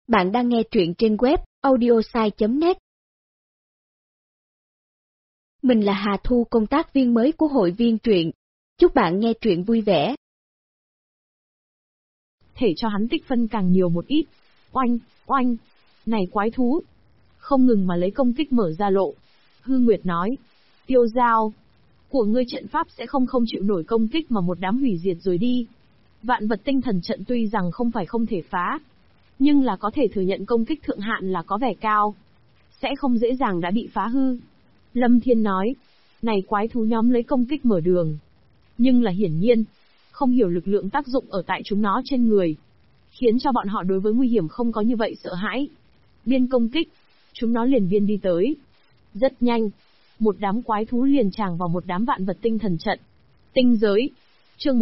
Bạn đang nghe truyện trên web audiosai.net. Mình là Hà Thu, công tác viên mới của hội viên truyện. Chúc bạn nghe truyện vui vẻ. Thể cho hắn tích phân càng nhiều một ít. Oanh, oanh, này quái thú. Không ngừng mà lấy công kích mở ra lộ. Hư Nguyệt nói, Tiêu Giao, của ngươi trận pháp sẽ không chịu nổi công kích mà một đám hủy diệt rồi đi. Vạn vật tinh thần trận tuy rằng không phải không thể phá, nhưng là có thể thừa nhận công kích thượng hạn là có vẻ cao, sẽ không dễ dàng đã bị phá hư. Lâm Thiên nói, này quái thú nhóm lấy công kích mở đường, nhưng là hiển nhiên, không hiểu lực lượng tác dụng ở tại chúng nó trên người, khiến cho bọn họ đối với nguy hiểm không có như vậy sợ hãi. Biên công kích, chúng nó liền biên đi tới. Rất nhanh, một đám quái thú liền tràn vào một đám vạn vật tinh thần trận. Tinh giới, chương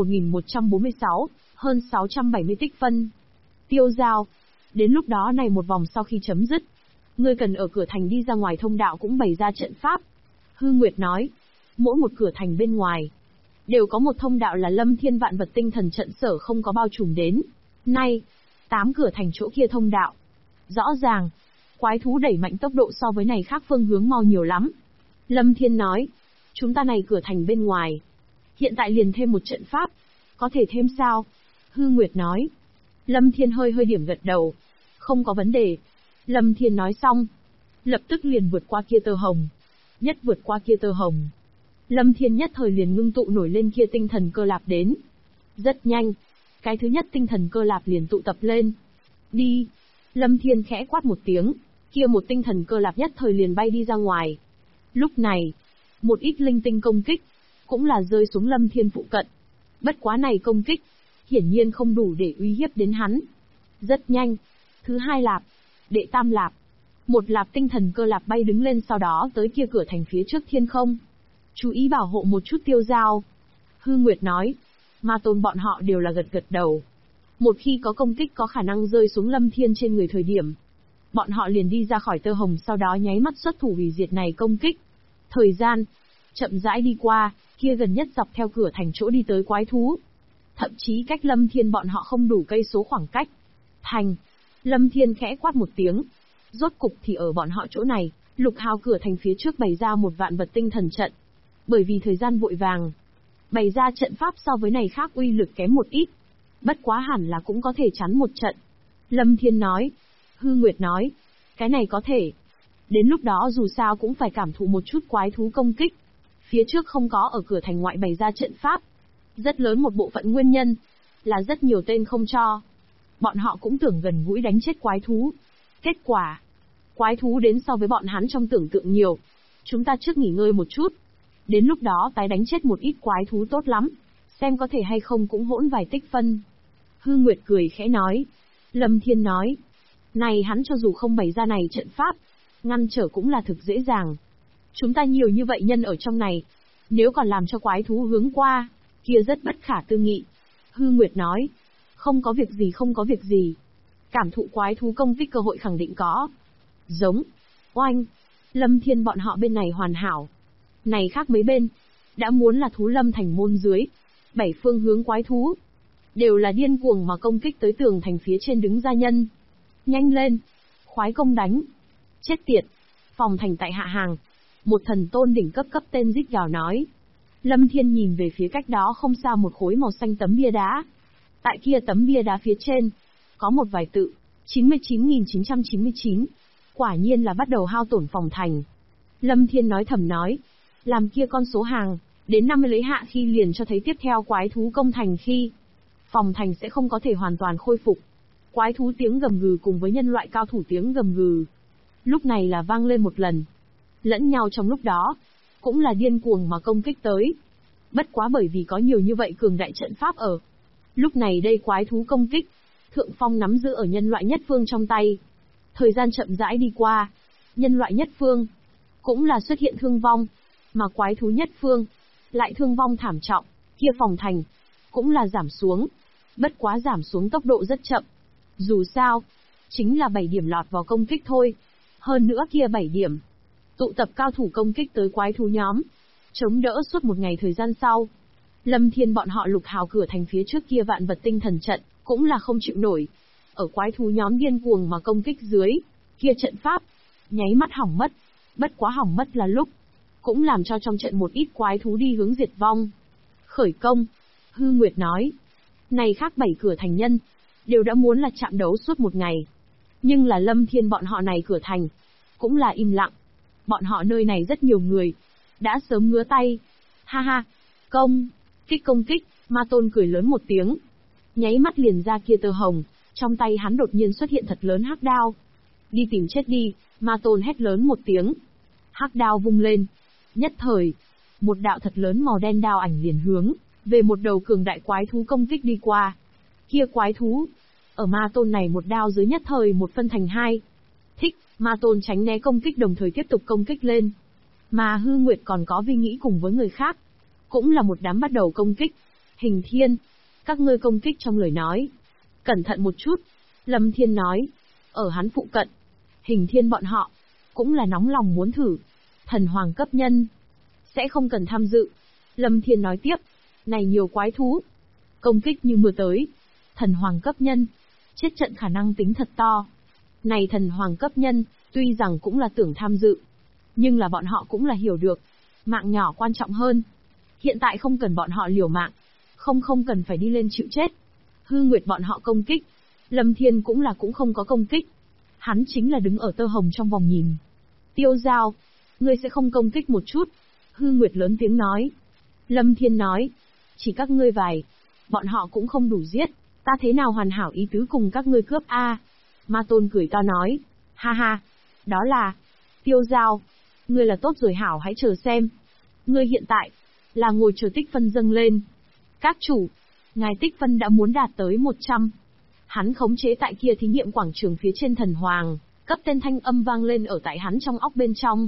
1146, hơn 670 tích phân. Tiêu Giao, đến lúc đó này một vòng sau khi chấm dứt, ngươi cần ở cửa thành đi ra ngoài thông đạo cũng bày ra trận pháp. Hư Nguyệt nói, mỗi một cửa thành bên ngoài đều có một thông đạo là Lâm Thiên vạn vật tinh thần trận sở không có bao trùm đến. Nay, 8 cửa thành chỗ kia thông đạo. Rõ ràng, quái thú đẩy mạnh tốc độ so với này khác phương hướng mau nhiều lắm. Lâm Thiên nói, chúng ta này cửa thành bên ngoài, hiện tại liền thêm một trận pháp, có thể thêm sao? Hư Nguyệt nói. Lâm Thiên hơi điểm gật đầu. Không có vấn đề. Lâm Thiên nói xong, lập tức liền vượt qua kia tơ hồng. Nhất vượt qua kia tơ hồng, Lâm Thiên nhất thời liền ngưng tụ nổi lên kia tinh thần cơ lạp đến. Rất nhanh, cái thứ nhất tinh thần cơ lạp liền tụ tập lên. Đi! Lâm Thiên khẽ quát một tiếng, kia một tinh thần cơ lạp nhất thời liền bay đi ra ngoài. Lúc này, một ít linh tinh công kích, cũng là rơi xuống Lâm Thiên phụ cận. Bất quá này công kích, hiển nhiên không đủ để uy hiếp đến hắn. Rất nhanh, thứ hai lạp, đệ tam lạp, một lạp tinh thần cơ lạp bay đứng lên sau đó tới kia cửa thành phía trước thiên không. Chú ý bảo hộ một chút Tiêu Giao. Hư Nguyệt nói, Ma Tôn bọn họ đều là gật đầu. Một khi có công kích có khả năng rơi xuống Lâm Thiên trên người thời điểm, bọn họ liền đi ra khỏi tơ hồng sau đó nháy mắt xuất thủ hủy diệt này công kích. Thời gian chậm rãi đi qua, kia gần nhất dọc theo cửa thành chỗ đi tới quái thú, thậm chí cách Lâm Thiên bọn họ không đủ cây số khoảng cách. Thành, Lâm Thiên khẽ quát một tiếng. Rốt cục thì ở bọn họ chỗ này, Lục Hào cửa thành phía trước bày ra một vạn vật tinh thần trận. Bởi vì thời gian vội vàng, bày ra trận pháp so với này khác uy lực kém một ít. Bất quá hẳn là cũng có thể chắn một trận. Lâm Thiên nói. Hư Nguyệt nói, cái này có thể. Đến lúc đó dù sao cũng phải cảm thụ một chút quái thú công kích. Phía trước không có ở cửa thành ngoại bày ra trận pháp. Rất lớn một bộ phận nguyên nhân là rất nhiều tên không cho. Bọn họ cũng tưởng gần gũi đánh chết quái thú. Kết quả, quái thú đến so với bọn hắn trong tưởng tượng nhiều. Chúng ta trước nghỉ ngơi một chút. Đến lúc đó tái đánh chết một ít quái thú tốt lắm. Xem có thể hay không cũng hỗn vài tích phân. Hư Nguyệt cười khẽ nói. Lâm Thiên nói, này hắn cho dù không bày ra này trận pháp, ngăn trở cũng là thực dễ dàng. Chúng ta nhiều như vậy nhân ở trong này, nếu còn làm cho quái thú hướng qua, kia rất bất khả tư nghị. Hư Nguyệt nói, không có việc gì. Cảm thụ quái thú công kích cơ hội khẳng định có. Giống, oanh, Lâm Thiên bọn họ bên này hoàn hảo. Này khác mấy bên, đã muốn là thú lâm thành môn dưới, 7 phương hướng quái thú, đều là điên cuồng mà công kích tới tường thành phía trên đứng ra nhân. Nhanh lên, khoái công đánh. Chết tiệt, phòng thành tại hạ hàng. Một thần tôn đỉnh cấp tên rít gào nói. Lâm Thiên nhìn về phía cách đó không xa một khối màu xanh tấm bia đá. Tại kia tấm bia đá phía trên, có một vài tự, 99.999. Quả nhiên là bắt đầu hao tổn phòng thành. Lâm Thiên nói thầm nói, làm kia con số hàng, đến 50 lấy hạ khi liền cho thấy tiếp theo quái thú công thành khi, phòng thành sẽ không có thể hoàn toàn khôi phục. Quái thú tiếng gầm gừ cùng với nhân loại cao thủ tiếng gầm gừ, lúc này là vang lên một lần. Lẫn nhau trong lúc đó, cũng là điên cuồng mà công kích tới. Bất quá bởi vì có nhiều như vậy cường đại trận pháp ở. Lúc này đây quái thú công kích, thượng phong nắm giữ ở nhân loại nhất phương trong tay. Thời gian chậm rãi đi qua, nhân loại nhất phương cũng là xuất hiện thương vong, mà quái thú nhất phương lại thương vong thảm trọng, kia phòng thành cũng là giảm xuống. Bất quá giảm xuống tốc độ rất chậm. Dù sao, chính là 7 điểm lọt vào công kích thôi. Hơn nữa kia 7 điểm, tụ tập cao thủ công kích tới quái thú nhóm, chống đỡ suốt một ngày thời gian sau. Lâm Thiên bọn họ Lục Hào cửa thành phía trước kia vạn vật tinh thần trận, cũng là không chịu nổi. ở quái thú nhóm điên cuồng mà công kích dưới, kia trận pháp, nháy mắt hỏng mất. Bất quá hỏng mất là lúc, cũng làm cho trong trận một ít quái thú đi hướng diệt vong. Khởi công, Hư Nguyệt nói. Này khác 7 cửa thành nhân, đều đã muốn là chạm đấu suốt một ngày. Nhưng là Lâm Thiên bọn họ này cửa thành, cũng là im lặng. Bọn họ nơi này rất nhiều người, đã sớm ngứa tay. Ha ha, công kích, Ma Tôn cười lớn một tiếng. Nháy mắt liền ra kia tơ hồng, trong tay hắn đột nhiên xuất hiện thật lớn hắc đao. Đi tìm chết đi, Ma Tôn hét lớn một tiếng. Hắc đao vung lên. Nhất thời, một đạo thật lớn màu đen đao ảnh liền hướng về một đầu cường đại quái thú công kích đi qua. Kia quái thú, ở Ma Tôn này một đao dưới nhất thời một phân thành hai. Thích, Ma Tôn tránh né công kích đồng thời tiếp tục công kích lên. Mà Hư Nguyệt còn có Vi nghĩ cùng với người khác, cũng là một đám bắt đầu công kích. Hình Thiên, các ngươi công kích trong lời nói. Cẩn thận một chút, Lâm Thiên nói. Ở hắn phụ cận, Hình Thiên bọn họ, cũng là nóng lòng muốn thử. Thần hoàng cấp nhân, sẽ không cần tham dự. Lâm Thiên nói tiếp, này nhiều quái thú, công kích như mưa tới. Thần hoàng cấp nhân, chết trận khả năng tính thật to. Này thần hoàng cấp nhân, tuy rằng cũng là tưởng tham dự, nhưng là bọn họ cũng là hiểu được, mạng nhỏ quan trọng hơn. Hiện tại không cần bọn họ liều mạng, không cần phải đi lên chịu chết. Hư Nguyệt bọn họ công kích, Lâm Thiên cũng không có công kích. Hắn chính là đứng ở tơ hồng trong vòng nhìn. Tiêu Giao, ngươi sẽ không công kích một chút. Hư Nguyệt lớn tiếng nói. Lâm Thiên nói, chỉ các ngươi vài, bọn họ cũng không đủ giết, ta thế nào hoàn hảo ý tứ cùng các ngươi cướp a? Ma Tôn cười to nói, ha ha, đó là, Tiêu Giao, ngươi là tốt rồi hảo hãy chờ xem. Ngươi hiện tại, là ngồi chờ tích phân dâng lên. Các chủ, ngài tích phân đã muốn đạt tới 100. Hắn khống chế tại kia thí nghiệm quảng trường phía trên thần hoàng, cấp tên thanh âm vang lên ở tại hắn trong óc bên trong.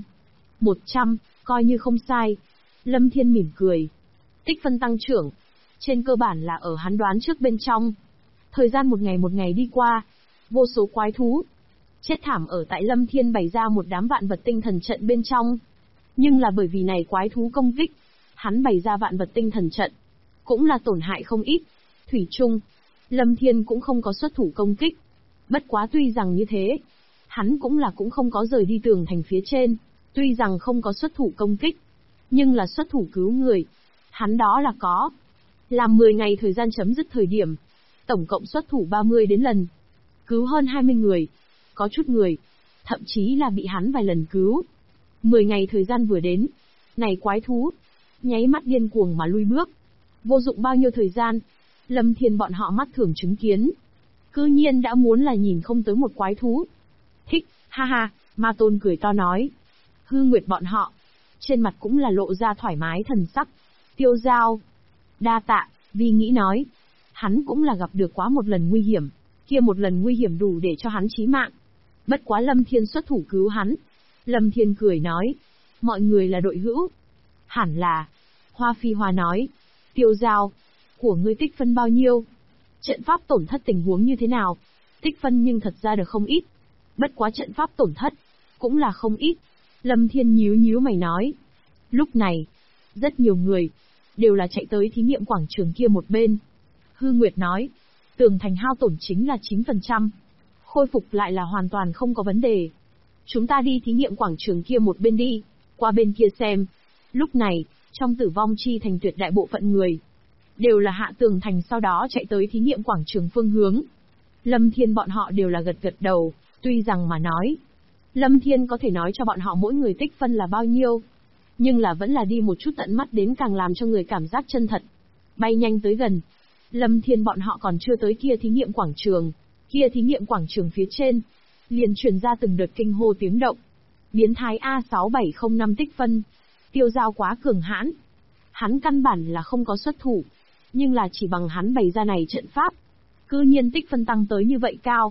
100, coi như không sai. Lâm Thiên mỉm cười. Tích phân tăng trưởng, trên cơ bản là ở hắn đoán trước bên trong. Thời gian một ngày đi qua, vô số quái thú chết thảm ở tại Lâm Thiên bày ra một đám vạn vật tinh thần trận bên trong. Nhưng là bởi vì này quái thú công kích, hắn bày ra vạn vật tinh thần trận, cũng là tổn hại không ít. Thủy chung, Lâm Thiên cũng không có xuất thủ công kích. Bất quá tuy rằng như thế, hắn cũng không có rời đi tường thành phía trên. Tuy rằng không có xuất thủ công kích, nhưng là xuất thủ cứu người, hắn đó là có. Làm 10 ngày thời gian chấm dứt thời điểm, tổng cộng xuất thủ 30 đến lần, cứu hơn 20 người. Có chút người, thậm chí là bị hắn vài lần cứu. 10 ngày thời gian vừa đến, này quái thú, nháy mắt điên cuồng mà lui bước. Vô dụng bao nhiêu thời gian, Lâm Thiên bọn họ mắt thường chứng kiến. Cư nhiên đã muốn là nhìn không tới một quái thú. Thích, ha ha, Ma Tôn cười to nói. Hư Nguyệt bọn họ, trên mặt cũng là lộ ra thoải mái thần sắc. Tiêu Giao, đa tạ, Vi nghĩ nói. Hắn cũng là gặp được quá một lần nguy hiểm, kia một lần nguy hiểm đủ để cho hắn chí mạng. Bất quá Lâm Thiên xuất thủ cứu hắn. Lâm Thiên cười nói, mọi người là đội hữu. Hẳn là, Hoa Phi Hoa nói, Tiêu Giao, của ngươi tích phân bao nhiêu? Trận pháp tổn thất tình huống như thế nào? Tích phân nhưng thật ra được không ít. Bất quá trận pháp tổn thất, cũng là không ít. Lâm Thiên nhíu mày nói. Lúc này, rất nhiều người, đều là chạy tới thí nghiệm quảng trường kia một bên. Hư Nguyệt nói, tường thành hao tổn chính là 9%. Khôi phục lại là hoàn toàn không có vấn đề. Chúng ta đi thí nghiệm quảng trường kia một bên đi, qua bên kia xem. Lúc này, trong tử vong chi thành tuyệt đại bộ phận người, đều là hạ tường thành sau đó chạy tới thí nghiệm quảng trường phương hướng. Lâm Thiên bọn họ đều là gật đầu, tuy rằng mà nói, Lâm Thiên có thể nói cho bọn họ mỗi người tích phân là bao nhiêu, nhưng là vẫn là đi một chút tận mắt đến càng làm cho người cảm giác chân thật. Bay nhanh tới gần, Lâm Thiên bọn họ còn chưa tới kia thí nghiệm quảng trường, kia thí nghiệm quảng trường phía trên, liền truyền ra từng đợt kinh hô tiếng động. Biến thái A6705 tích phân, Tiêu Giao quá cường hãn. Hắn căn bản là không có xuất thủ, nhưng là chỉ bằng hắn bày ra này trận pháp, cư nhiên tích phân tăng tới như vậy cao,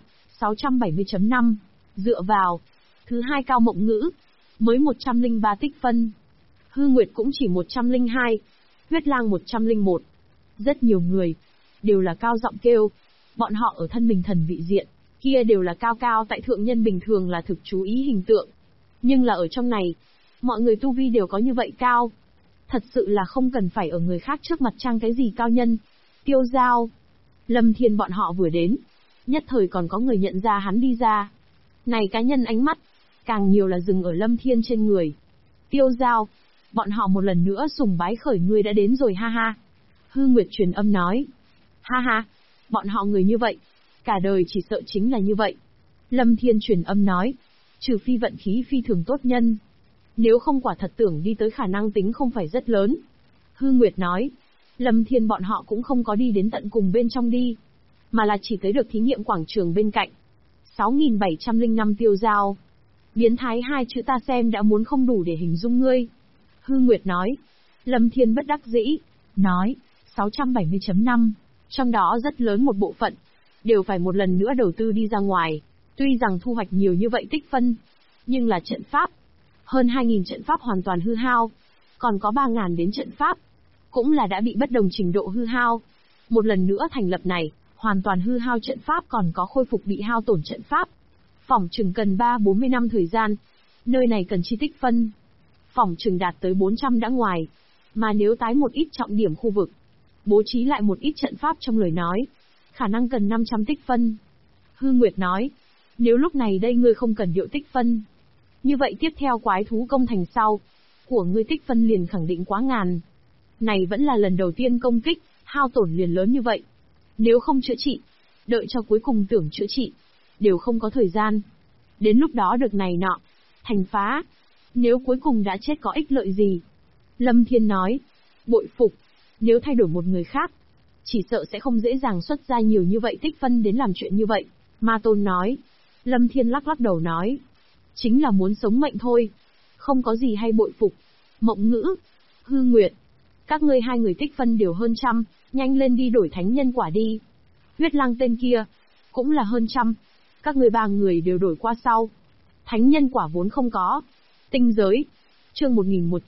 670.5, dựa vào, thứ hai Cao Mộng Ngữ, mới 103 tích phân. Hư Nguyệt cũng chỉ 102, Huyết Lang 101. Rất nhiều người, đều là cao giọng kêu, bọn họ ở thân mình thần vị diện, kia đều là cao tại thượng nhân bình thường là thực chú ý hình tượng. Nhưng là ở trong này, mọi người tu vi đều có như vậy cao. Thật sự là không cần phải ở người khác trước mặt trang cái gì cao nhân. Tiêu Giao, Lâm Thiên bọn họ vừa đến, Nhất thời còn có người nhận ra hắn đi ra. Này cá nhân ánh mắt, càng nhiều là dừng ở Lâm Thiên trên người. Tiêu Giao, bọn họ một lần nữa sùng bái khởi ngươi đã đến rồi ha ha. Hư Nguyệt truyền âm nói. Ha ha, bọn họ người như vậy, cả đời chỉ sợ chính là như vậy. Lâm Thiên truyền âm nói. Trừ phi vận khí phi thường tốt nhân. Nếu không quả thật tưởng đi tới khả năng tính không phải rất lớn. Hư Nguyệt nói. Lâm Thiên bọn họ cũng không có đi đến tận cùng bên trong đi, mà là chỉ tới được thí nghiệm quảng trường bên cạnh. 6705 Tiêu Giao. Biến thái hai chữ ta xem đã muốn không đủ để hình dung ngươi. Hư Nguyệt nói. Lâm Thiên bất đắc dĩ, nói, 670.5, trong đó rất lớn một bộ phận, đều phải một lần nữa đầu tư đi ra ngoài. Tuy rằng thu hoạch nhiều như vậy tích phân, nhưng là trận pháp. Hơn 2.000 trận pháp hoàn toàn hư hao, còn có 3.000 đến trận pháp, cũng là đã bị bất đồng trình độ hư hao. Một lần nữa thành lập này, hoàn toàn hư hao trận pháp còn có khôi phục bị hao tổn trận pháp. Phỏng chừng cần 3-40 năm thời gian. Nơi này cần chi tích phân. Phỏng chừng đạt tới 400 đã ngoài. Mà nếu tái một ít trọng điểm khu vực, bố trí lại một ít trận pháp trong lời nói, khả năng cần 500 tích phân. Hư Nguyệt nói, nếu lúc này đây ngươi không cần điệu tích phân, như vậy tiếp theo quái thú công thành sau, của ngươi tích phân liền khẳng định quá ngàn. Này vẫn là lần đầu tiên công kích, hao tổn liền lớn như vậy. Nếu không chữa trị, đợi cho cuối cùng tưởng chữa trị, đều không có thời gian. Đến lúc đó được này nọ, thành phá. Nếu cuối cùng đã chết có ích lợi gì? Lâm Thiên nói, bội phục, nếu thay đổi một người khác, chỉ sợ sẽ không dễ dàng xuất ra nhiều như vậy tích phân đến làm chuyện như vậy. Ma Tôn nói. Lâm Thiên lắc lắc đầu nói, chính là muốn sống mệnh thôi, không có gì hay bội phục. Mộng Ngữ, Hư Nguyệt, các ngươi hai người tích phân đều hơn trăm, nhanh lên đi đổi thánh nhân quả đi. Huyết Lăng tên kia, cũng là hơn trăm, các ngươi ba người đều đổi qua sau. Thánh nhân quả vốn không có. Tinh giới, chương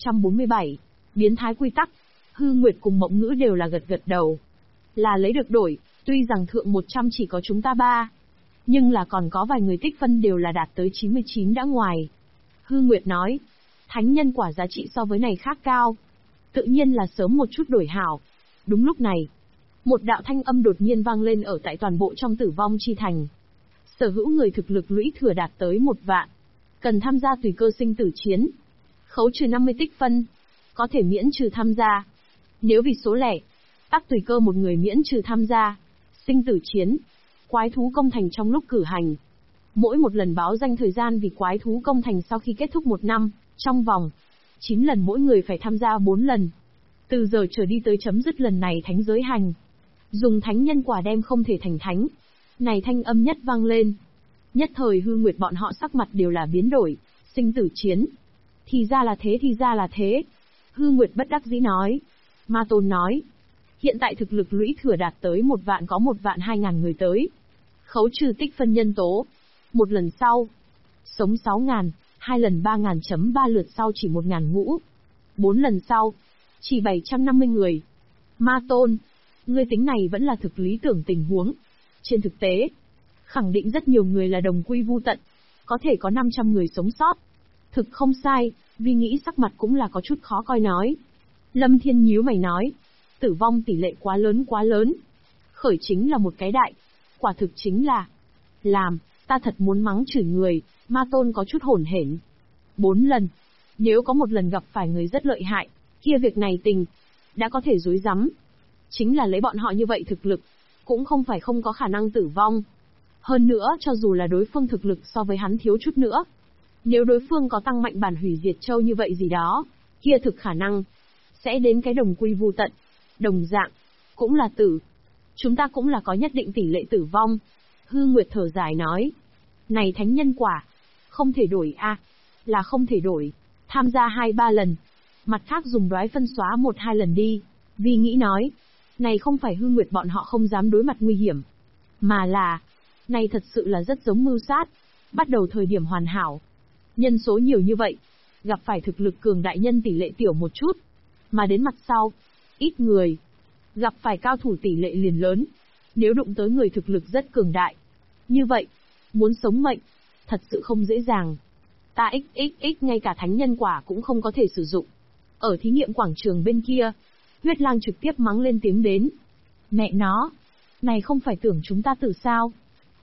1147, biến thái quy tắc. Hư Nguyệt cùng Mộng Ngữ đều là gật gật đầu. Là lấy được đổi, tuy rằng thượng 100 chỉ có chúng ta ba, nhưng là còn có vài người tích phân đều là đạt tới 99 đã ngoài. Hư Nguyệt nói, thánh nhân quả giá trị so với này khác cao, tự nhiên là sớm một chút đổi hảo. Đúng lúc này, một đạo thanh âm đột nhiên vang lên ở tại toàn bộ trong Tử Vong Chi Thành. Sở hữu người thực lực lũy thừa đạt tới 1 vạn, cần tham gia tùy cơ sinh tử chiến. Khấu trừ 50 tích phân, có thể miễn trừ tham gia. Nếu vì số lẻ, tắc tùy cơ một người miễn trừ tham gia. Sinh tử chiến, quái thú công thành trong lúc cử hành. Mỗi một lần báo danh thời gian vì quái thú công thành sau khi kết thúc 1 năm, trong vòng 9 lần mỗi người phải tham gia 4 lần. Từ giờ trở đi tới chấm dứt lần này thánh giới hành. Dùng thánh nhân quả đem không thể thành thánh. Này thanh âm nhất vang lên. Nhất thời Hư Nguyệt bọn họ sắc mặt đều là biến đổi, sinh tử chiến. Thì ra là thế, thì ra là thế. Hư Nguyệt bất đắc dĩ nói. Ma Tôn nói. Hiện tại thực lực lũy thừa đạt tới 1 vạn có 1.200.000 người tới. Khấu trừ tích phân nhân tố. Một lần sau, sống 6.000, 2 lần 3.000.3 lượt sau chỉ 1.000 ngũ. 4 lần sau, chỉ 750 người. Ma Tôn, ngươi tính này vẫn là thực lý tưởng tình huống. Trên thực tế, khẳng định rất nhiều người là đồng quy vu tận, có thể có 500 người sống sót. Thực không sai, vì nghĩ sắc mặt cũng là có chút khó coi nói. Lâm Thiên nhíu mày nói, tử vong tỷ lệ quá lớn. Khởi chính là một cái đại, quả thực chính là, làm, ta thật muốn mắng chửi người. Ma Tôn có chút hổn hển. 4 lần, nếu có một lần gặp phải người rất lợi hại, kia việc này tình, đã có thể dối rắm. Chính là lấy bọn họ như vậy thực lực, cũng không phải không có khả năng tử vong. Hơn nữa cho dù là đối phương thực lực so với hắn thiếu chút nữa, nếu đối phương có tăng mạnh bản hủy diệt châu như vậy gì đó, kia thực khả năng sẽ đến cái đồng quy vu tận. Đồng dạng, cũng là tử. Chúng ta cũng là có nhất định tỷ lệ tử vong. Hư Nguyệt thở dài nói. Này thánh nhân quả, không thể đổi a, là không thể đổi. Tham gia 2-3 lần, mặt khác dùng đoái phân xóa 1-2 lần đi. Vì nghĩ nói, này không phải Hư Nguyệt bọn họ không dám đối mặt nguy hiểm, mà là, này thật sự là rất giống mưu sát. Bắt đầu thời điểm hoàn hảo, nhân số nhiều như vậy, gặp phải thực lực cường đại nhân tỷ lệ tiểu một chút, mà đến mặt sau, ít người, gặp phải cao thủ tỷ lệ liền lớn. Nếu đụng tới người thực lực rất cường đại, như vậy, muốn sống mệnh, thật sự không dễ dàng. Ta xxx ngay cả thánh nhân quả cũng không có thể sử dụng. Ở thí nghiệm quảng trường bên kia, Huyết Lang trực tiếp mắng lên tiếng đến. Mẹ nó, này không phải tưởng chúng ta tử sao?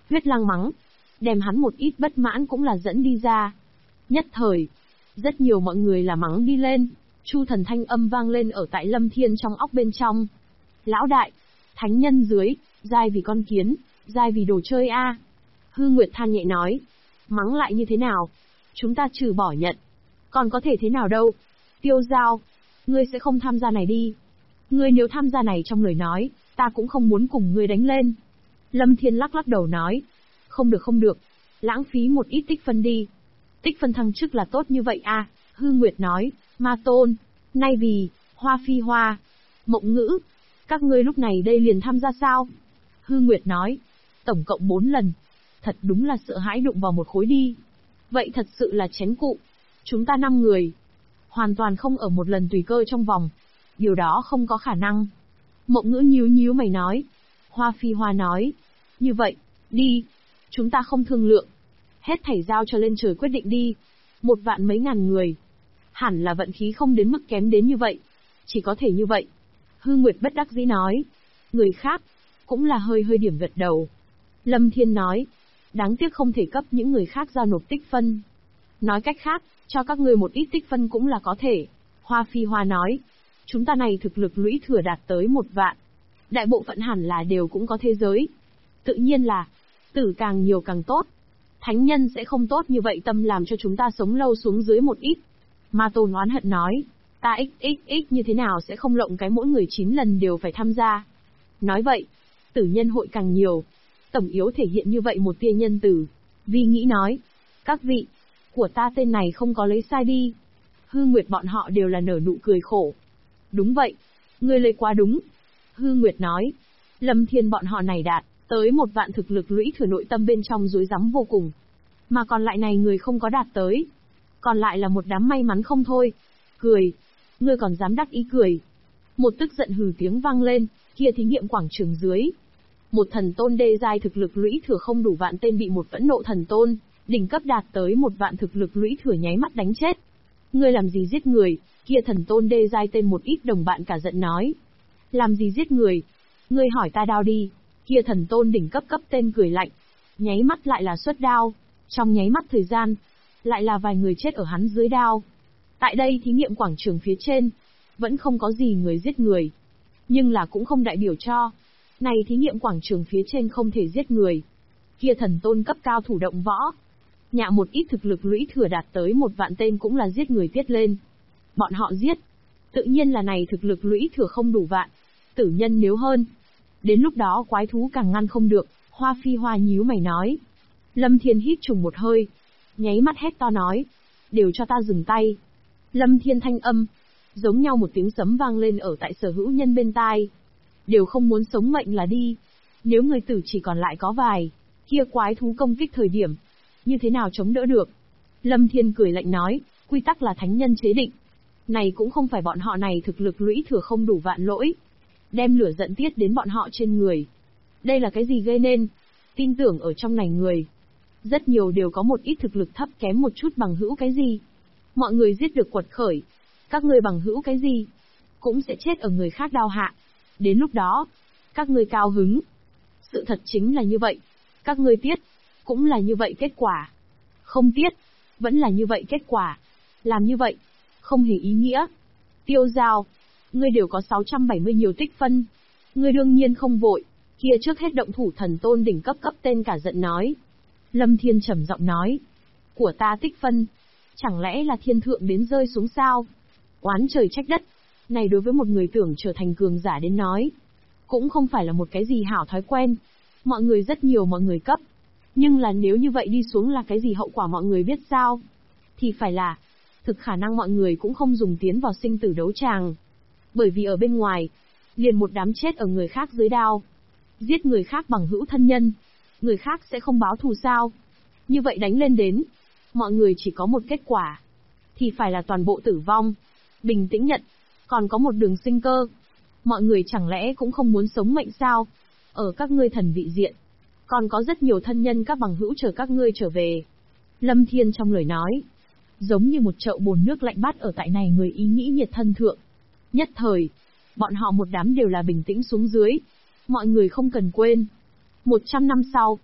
huyết lang mắng, đem hắn một ít bất mãn cũng là dẫn đi ra. Nhất thời, rất nhiều mọi người là mắng đi lên, Chu Thần thanh âm vang lên ở tại Lâm Thiên trong óc bên trong. Lão đại, thánh nhân dưới, giai vì con kiến, giai vì đồ chơi a. Hư Nguyệt than nhẹ nói, mắng lại như thế nào? Chúng ta trừ bỏ nhận, còn có thể thế nào đâu? Tiêu Giao, ngươi sẽ không tham gia này đi. Ngươi nếu tham gia này trong lời nói, ta cũng không muốn cùng ngươi đánh lên. Lâm Thiên lắc lắc đầu nói, không được, lãng phí một ít tích phân đi. Tích phân thăng chức là tốt như vậy à? Hư Nguyệt nói, Ma Tôn, nay vì, Hoa Phi Hoa, Mộng Ngữ, các ngươi lúc này đây liền tham gia sao? Hư Nguyệt nói, tổng cộng 4 lần. Thật đúng là sợ hãi đụng vào một khối đi. Vậy thật sự là chén cụ. Chúng ta 5 người. Hoàn toàn không ở một lần tùy cơ trong vòng. Điều đó không có khả năng. Mộng Ngữ nhíu mày nói. Hoa Phi Hoa nói. Như vậy, đi. Chúng ta không thương lượng. Hết thảy giao cho lên trời quyết định đi. 1 vạn mấy ngàn người. Hẳn là vận khí không đến mức kém đến như vậy. Chỉ có thể như vậy. Hư Nguyệt bất đắc dĩ nói. Người khác, cũng là hơi điểm gật đầu. Lâm Thiên nói. Đáng tiếc không thể cấp những người khác giao nộp tích phân. Nói cách khác, cho các ngươi một ít tích phân cũng là có thể. Hoa Phi Hoa nói. Chúng ta này thực lực lũy thừa đạt tới 1 vạn. Đại bộ phận hẳn là đều cũng có thế giới. Tự nhiên là, tử càng nhiều càng tốt. Thánh nhân sẽ không tốt như vậy tâm làm cho chúng ta sống lâu xuống dưới một ít. Ma Tôn oán hận nói. Ta xxx như thế nào sẽ không lộng cái mỗi người 9 lần đều phải tham gia. Nói vậy, tử nhân hội càng nhiều. Tổng yếu thể hiện như vậy một tia nhân tử. Vi nghĩ nói. Các vị, của ta tên này không có lấy sai đi. Hư Nguyệt bọn họ đều là nở nụ cười khổ. Đúng vậy, ngươi lấy quá đúng. Hư Nguyệt nói. Lâm Thiên bọn họ này đạt tới 1 vạn thực lực lũy thừa nội tâm bên trong rối rắm vô cùng. Mà còn lại này người không có đạt tới. Còn lại là một đám may mắn không thôi. Cười. Ngươi còn dám đắc ý cười. Một tức giận hừ tiếng vang lên, kia thí nghiệm quảng trường dưới. Một thần tôn đê giai thực lực lũy thừa không đủ vạn tên bị một phẫn nộ thần tôn, đỉnh cấp đạt tới 1 vạn thực lực lũy thừa nháy mắt đánh chết. Ngươi làm gì giết người? Kia thần tôn đê giai tên một ít đồng bạn cả giận nói. Làm gì giết người? Ngươi hỏi ta đao đi. Kia thần tôn đỉnh cấp tên cười lạnh. Nháy mắt lại là xuất đao. Trong nháy mắt thời gian, lại là vài người chết ở hắn dưới đao. Tại đây thí nghiệm quảng trường phía trên, vẫn không có gì người giết người. Nhưng là cũng không đại biểu cho. Này thí nghiệm quảng trường phía trên không thể giết người. Kia thần tôn cấp cao thủ động võ. Nhạ một ít thực lực lũy thừa đạt tới 1 vạn tên cũng là giết người tiết lên. Bọn họ giết. Tự nhiên là này thực lực lũy thừa không đủ vạn. Tử nhân nếu hơn. Đến lúc đó quái thú càng ngăn không được. Hoa Phi Hoa nhíu mày nói. Lâm Thiên hít trùng một hơi. Nháy mắt hét to nói. Đều cho ta dừng tay. Lâm Thiên thanh âm. Giống nhau một tiếng sấm vang lên ở tại sở hữu nhân bên tai. Đều không muốn sống mệnh là đi. Nếu người tử chỉ còn lại có vài. Kia quái thú công kích thời điểm. Như thế nào chống đỡ được? Lâm Thiên cười lạnh nói. Quy tắc là thánh nhân chế định. Này cũng không phải bọn họ này thực lực lũy thừa không đủ vạn lỗi. Đem lửa giận tiết đến bọn họ trên người. Đây là cái gì gây nên? Tin tưởng ở trong này người. Rất nhiều đều có một ít thực lực thấp kém một chút bằng hữu cái gì. Mọi người giết được quật khởi. Các ngươi bằng hữu cái gì? Cũng sẽ chết ở người khác đao hạ. Đến lúc đó, các ngươi cao hứng. Sự thật chính là như vậy. Các ngươi tiết, cũng là như vậy kết quả. Không tiết, vẫn là như vậy kết quả. Làm như vậy, không hề ý nghĩa. Tiêu Giao, ngươi đều có 670 nhiều tích phân. Ngươi đương nhiên không vội. Kia trước hết động thủ thần tôn đỉnh cấp tên cả giận nói. Lâm Thiên trầm giọng nói. Của ta tích phân. Chẳng lẽ là thiên thượng đến rơi xuống sao? Oán trời trách đất. Này đối với một người tưởng trở thành cường giả đến nói. Cũng không phải là một cái gì hảo thói quen. Mọi người rất nhiều mọi người cấp. Nhưng là nếu như vậy đi xuống là cái gì hậu quả mọi người biết sao? Thì phải là, thực khả năng mọi người cũng không dùng tiến vào sinh tử đấu tràng. Bởi vì ở bên ngoài, liền một đám chết ở người khác dưới đao. Giết người khác bằng hữu thân nhân. Người khác sẽ không báo thù sao? Như vậy đánh lên đến, mọi người chỉ có một kết quả. Thì phải là toàn bộ tử vong. Bình tĩnh nhận, còn có một đường sinh cơ. Mọi người chẳng lẽ cũng không muốn sống mệnh sao? Ở các ngươi thần vị diện, còn có rất nhiều thân nhân các bằng hữu chờ các ngươi trở về. Lâm Thiên trong lời nói, giống như một chậu bồn nước lạnh bát ở tại này người ý nghĩ nhiệt thân thượng. Nhất thời, bọn họ một đám đều là bình tĩnh xuống dưới. Mọi người không cần quên. 100 năm sau,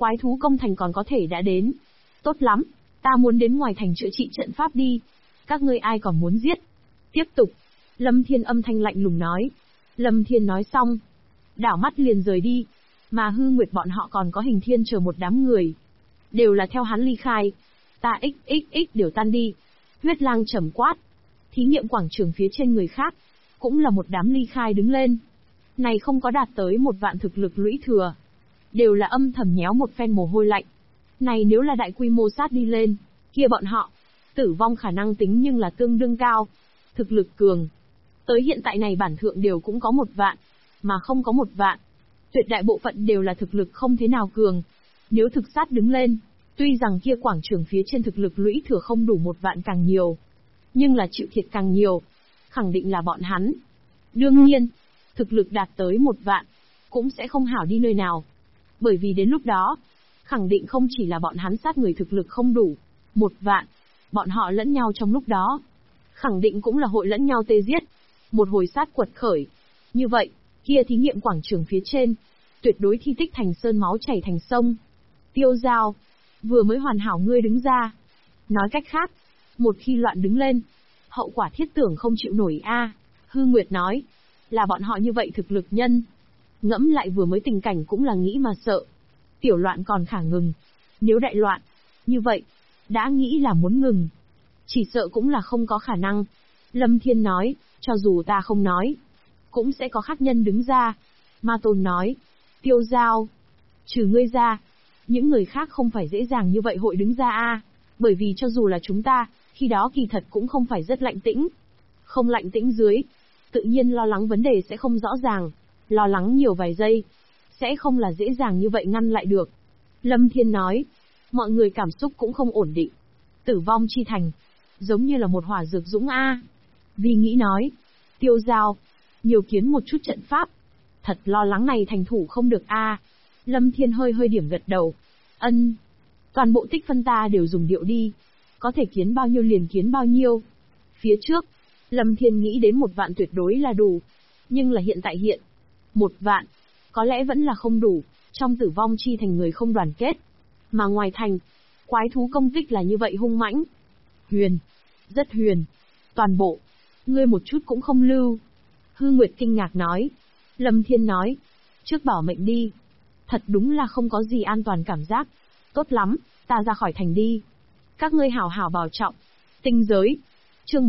quái thú công thành còn có thể đã đến. Tốt lắm, ta muốn đến ngoài thành chữa trị trận pháp đi. Các ngươi ai còn muốn giết? Tiếp tục. Lâm Thiên âm thanh lạnh lùng nói. Lâm Thiên nói xong, đảo mắt liền rời đi, mà Hư Nguyệt bọn họ còn có Hình Thiên chờ một đám người. Đều là theo hắn ly khai. Ta xxx đều tan đi. Huyết Lang trầm quát. Thí nghiệm quảng trường phía trên người khác, cũng là một đám ly khai đứng lên. Này không có đạt tới 1 vạn thực lực lũy thừa. Đều là âm thầm nhéo một phen mồ hôi lạnh. Này nếu là đại quy mô sát đi lên, kia bọn họ, tử vong khả năng tính nhưng là tương đương cao. Thực lực cường. Tới hiện tại này bản thượng đều cũng có 1 vạn, mà không có 1 vạn. Tuyệt đại bộ phận đều là thực lực không thế nào cường. Nếu thực sát đứng lên, tuy rằng kia quảng trường phía trên thực lực lũy thừa không đủ 1 vạn càng nhiều, nhưng là chịu thiệt càng nhiều, khẳng định là bọn hắn. Đương nhiên, thực lực đạt tới 1 vạn, cũng sẽ không hảo đi nơi nào. Bởi vì đến lúc đó, khẳng định không chỉ là bọn hắn sát người thực lực không đủ, 1 vạn, bọn họ lẫn nhau trong lúc đó, khẳng định cũng là hội lẫn nhau tê giết, một hồi sát quật khởi. Như vậy, kia thí nghiệm quảng trường phía trên, tuyệt đối thi tích thành sơn máu chảy thành sông. Tiêu Giao, vừa mới hoàn hảo ngươi đứng ra. Nói cách khác, một khi loạn đứng lên, hậu quả thiết tưởng không chịu nổi a. Hư Nguyệt nói, là bọn họ như vậy thực lực nhân. Ngẫm lại vừa mới tình cảnh cũng là nghĩ mà sợ. Tiểu loạn còn khả ngừng. Nếu đại loạn, như vậy, đã nghĩ là muốn ngừng. Chỉ sợ cũng là không có khả năng. Lâm Thiên nói, cho dù ta không nói, cũng sẽ có khác nhân đứng ra. Ma Tôn nói, Tiêu Giao, trừ ngươi ra, những người khác không phải dễ dàng như vậy hội đứng ra a. Bởi vì cho dù là chúng ta, khi đó kỳ thật cũng không phải rất lạnh tĩnh. Không lạnh tĩnh dưới, tự nhiên lo lắng vấn đề sẽ không rõ ràng. Lo lắng nhiều vài giây, sẽ không là dễ dàng như vậy ngăn lại được. Lâm Thiên nói, mọi người cảm xúc cũng không ổn định. Tử vong chi thành, giống như là một hỏa dược dũng a. Vì nghĩ nói, Tiêu Giao, nhiều kiến một chút trận pháp. Thật lo lắng này thành thủ không được a. Lâm Thiên hơi hơi điểm gật đầu. Ân, toàn bộ tích phân ta đều dùng điệu đi. Có thể kiến bao nhiêu liền kiến bao nhiêu. Phía trước, Lâm Thiên nghĩ đến 1 vạn tuyệt đối là đủ. Nhưng là hiện tại 1 vạn, có lẽ vẫn là không đủ, trong tử vong chi thành người không đoàn kết. Mà ngoài thành, quái thú công kích là như vậy hung mãnh. Huyền, rất huyền. Toàn bộ, ngươi một chút cũng không lưu. Hư Nguyệt kinh ngạc nói. Lâm Thiên nói, trước bảo mệnh đi. Thật đúng là không có gì an toàn cảm giác. Tốt lắm, ta ra khỏi thành đi. Các ngươi hảo hảo bảo trọng. Tinh giới. Chương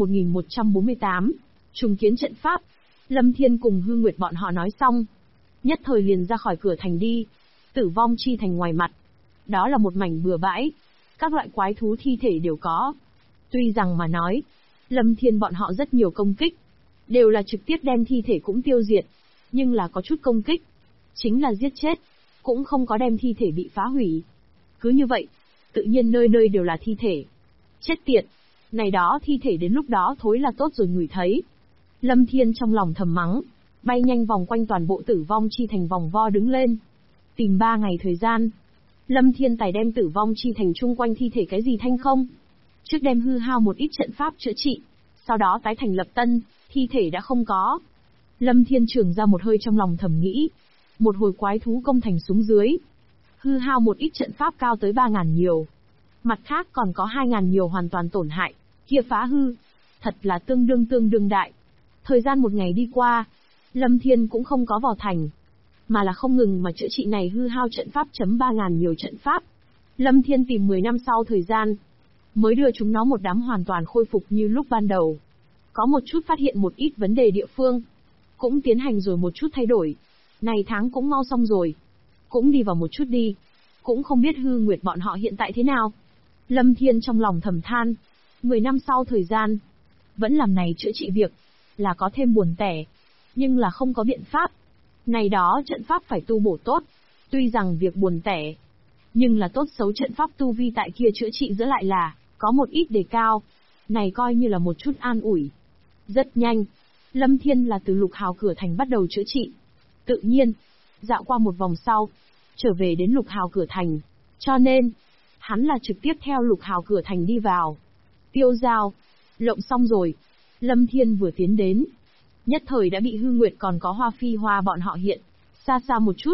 1148. Trùng kiến trận pháp. Lâm Thiên cùng Hư Nguyệt bọn họ nói xong, nhất thời liền ra khỏi cửa thành đi. Tử vong chi thành ngoài mặt, đó là một mảnh bừa bãi. Các loại quái thú thi thể đều có. Tuy rằng mà nói, Lâm Thiên bọn họ rất nhiều công kích, đều là trực tiếp đem thi thể cũng tiêu diệt. Nhưng là có chút công kích, chính là giết chết, cũng không có đem thi thể bị phá hủy. Cứ như vậy, tự nhiên nơi nơi đều là thi thể. Chết tiệt, này đó thi thể đến lúc đó thối là tốt rồi ngửi thấy. Lâm Thiên trong lòng thầm mắng, bay nhanh vòng quanh toàn bộ tử vong chi thành vòng vo đứng lên. Tìm 3 ngày thời gian, Lâm Thiên tài đem tử vong chi thành chung quanh thi thể cái gì thanh không. Trước đem hư hao một ít trận pháp chữa trị, sau đó tái thành lập tân, thi thể đã không có. Lâm Thiên trường ra một hơi trong lòng thầm nghĩ. Một hồi quái thú công thành xuống dưới, hư hao một ít trận pháp cao tới 3.000 nhiều. Mặt khác còn có 2.000 nhiều hoàn toàn tổn hại, kia phá hư. Thật là tương đương đại. Thời gian 1 ngày đi qua, Lâm Thiên cũng không có vào thành, mà là không ngừng mà chữa trị này hư hao trận pháp chấm 3.000 nhiều trận pháp. Lâm Thiên tìm 10 năm sau thời gian, mới đưa chúng nó một đám hoàn toàn khôi phục như lúc ban đầu. Có một chút phát hiện một ít vấn đề địa phương, cũng tiến hành rồi một chút thay đổi. Này tháng cũng mau xong rồi, cũng đi vào một chút đi, cũng không biết Hư Nguyệt bọn họ hiện tại thế nào. Lâm Thiên trong lòng thầm than, 10 năm sau thời gian, vẫn làm này chữa trị việc, là có thêm buồn tẻ, nhưng là không có biện pháp. Này đó trận pháp phải tu bổ tốt, tuy rằng việc buồn tẻ, nhưng là tốt xấu trận pháp tu vi tại kia chữa trị giữa lại là, có một ít đề cao. Này coi như là một chút an ủi. Rất nhanh, Lâm Thiên là từ Lục Hào cửa thành bắt đầu chữa trị. Tự nhiên, dạo qua một vòng sau, trở về đến Lục Hào cửa thành. Cho nên, hắn là trực tiếp theo Lục Hào cửa thành đi vào. Tiêu Giao, lộng xong rồi. Lâm Thiên vừa tiến đến, nhất thời đã bị Hư Nguyệt còn có Hoa Phi Hoa bọn họ hiện. Xa xa một chút,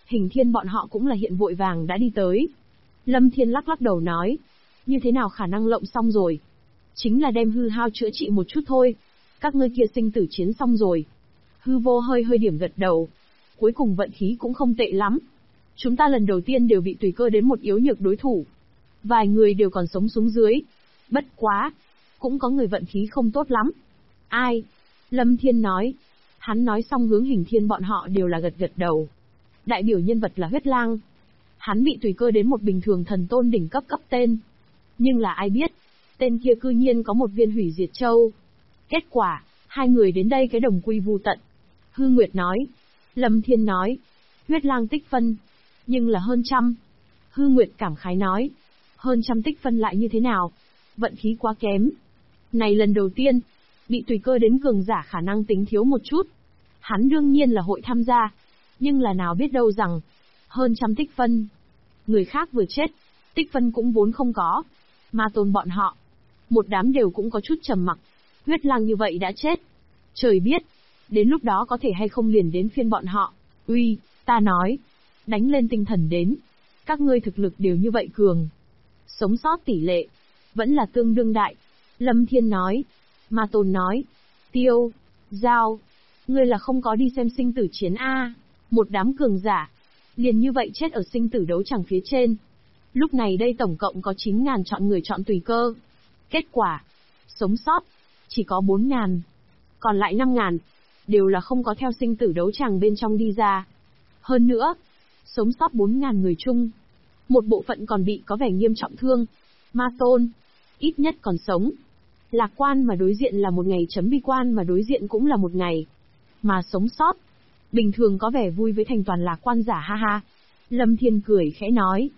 Hình Thiên bọn họ cũng là hiện vội vàng đã đi tới. Lâm Thiên lắc lắc đầu nói, như thế nào khả năng lộng xong rồi? Chính là đem hư hao chữa trị một chút thôi. Các ngươi kia sinh tử chiến xong rồi. Hư Vô hơi hơi điểm gật đầu. Cuối cùng vận khí cũng không tệ lắm. Chúng ta lần đầu tiên đều bị tùy cơ đến một yếu nhược đối thủ. Vài người đều còn sống xuống dưới. Bất quá, cũng có người vận khí không tốt lắm. Ai? Lâm Thiên nói. Hắn nói xong hướng Hình Thiên bọn họ đều là gật gật đầu. Đại biểu nhân vật là Huyết Lang. Hắn bị tùy cơ đến một bình thường thần tôn đỉnh cấp cấp tên. Nhưng là ai biết, tên kia cư nhiên có một viên hủy diệt châu. Kết quả, hai người đến đây cái đồng quy vu tận. Hư Nguyệt nói. Lâm Thiên nói. Huyết Lang tích phân. Nhưng là hơn trăm. Hư Nguyệt cảm khái nói. Hơn trăm tích phân lại như thế nào? Vận khí quá kém. Này lần đầu tiên, bị tùy cơ đến cường giả khả năng tính thiếu một chút. Hắn đương nhiên là hội tham gia. Nhưng là nào biết đâu rằng, hơn trăm tích phân. Người khác vừa chết, tích phân cũng vốn không có. Ma Tôn bọn họ, một đám đều cũng có chút trầm mặc. Huyết Lang như vậy đã chết. Trời biết, đến lúc đó có thể hay không liền đến phiên bọn họ. Uy, ta nói, đánh lên tinh thần đến. Các ngươi thực lực đều như vậy cường. Sống sót tỷ lệ, vẫn là tương đương đại. Lâm Thiên nói. Ma Tôn nói. Tiêu, Giao, ngươi là không có đi xem sinh tử chiến A. Một đám cường giả, liền như vậy chết ở sinh tử đấu chẳng phía trên. Lúc này đây tổng cộng có 9.000 chọn người chọn tùy cơ. Kết quả, sống sót, chỉ có 4.000. Còn lại 5.000, đều là không có theo sinh tử đấu tràng bên trong đi ra. Hơn nữa, sống sót 4.000 người chung. Một bộ phận còn bị có vẻ nghiêm trọng thương. Ma Tôn, ít nhất còn sống. Lạc quan mà đối diện là một ngày chấm bi quan mà đối diện cũng là một ngày. Mà sống sót, bình thường có vẻ vui với thành toàn lạc quan giả ha ha. Lâm Thiên cười khẽ nói.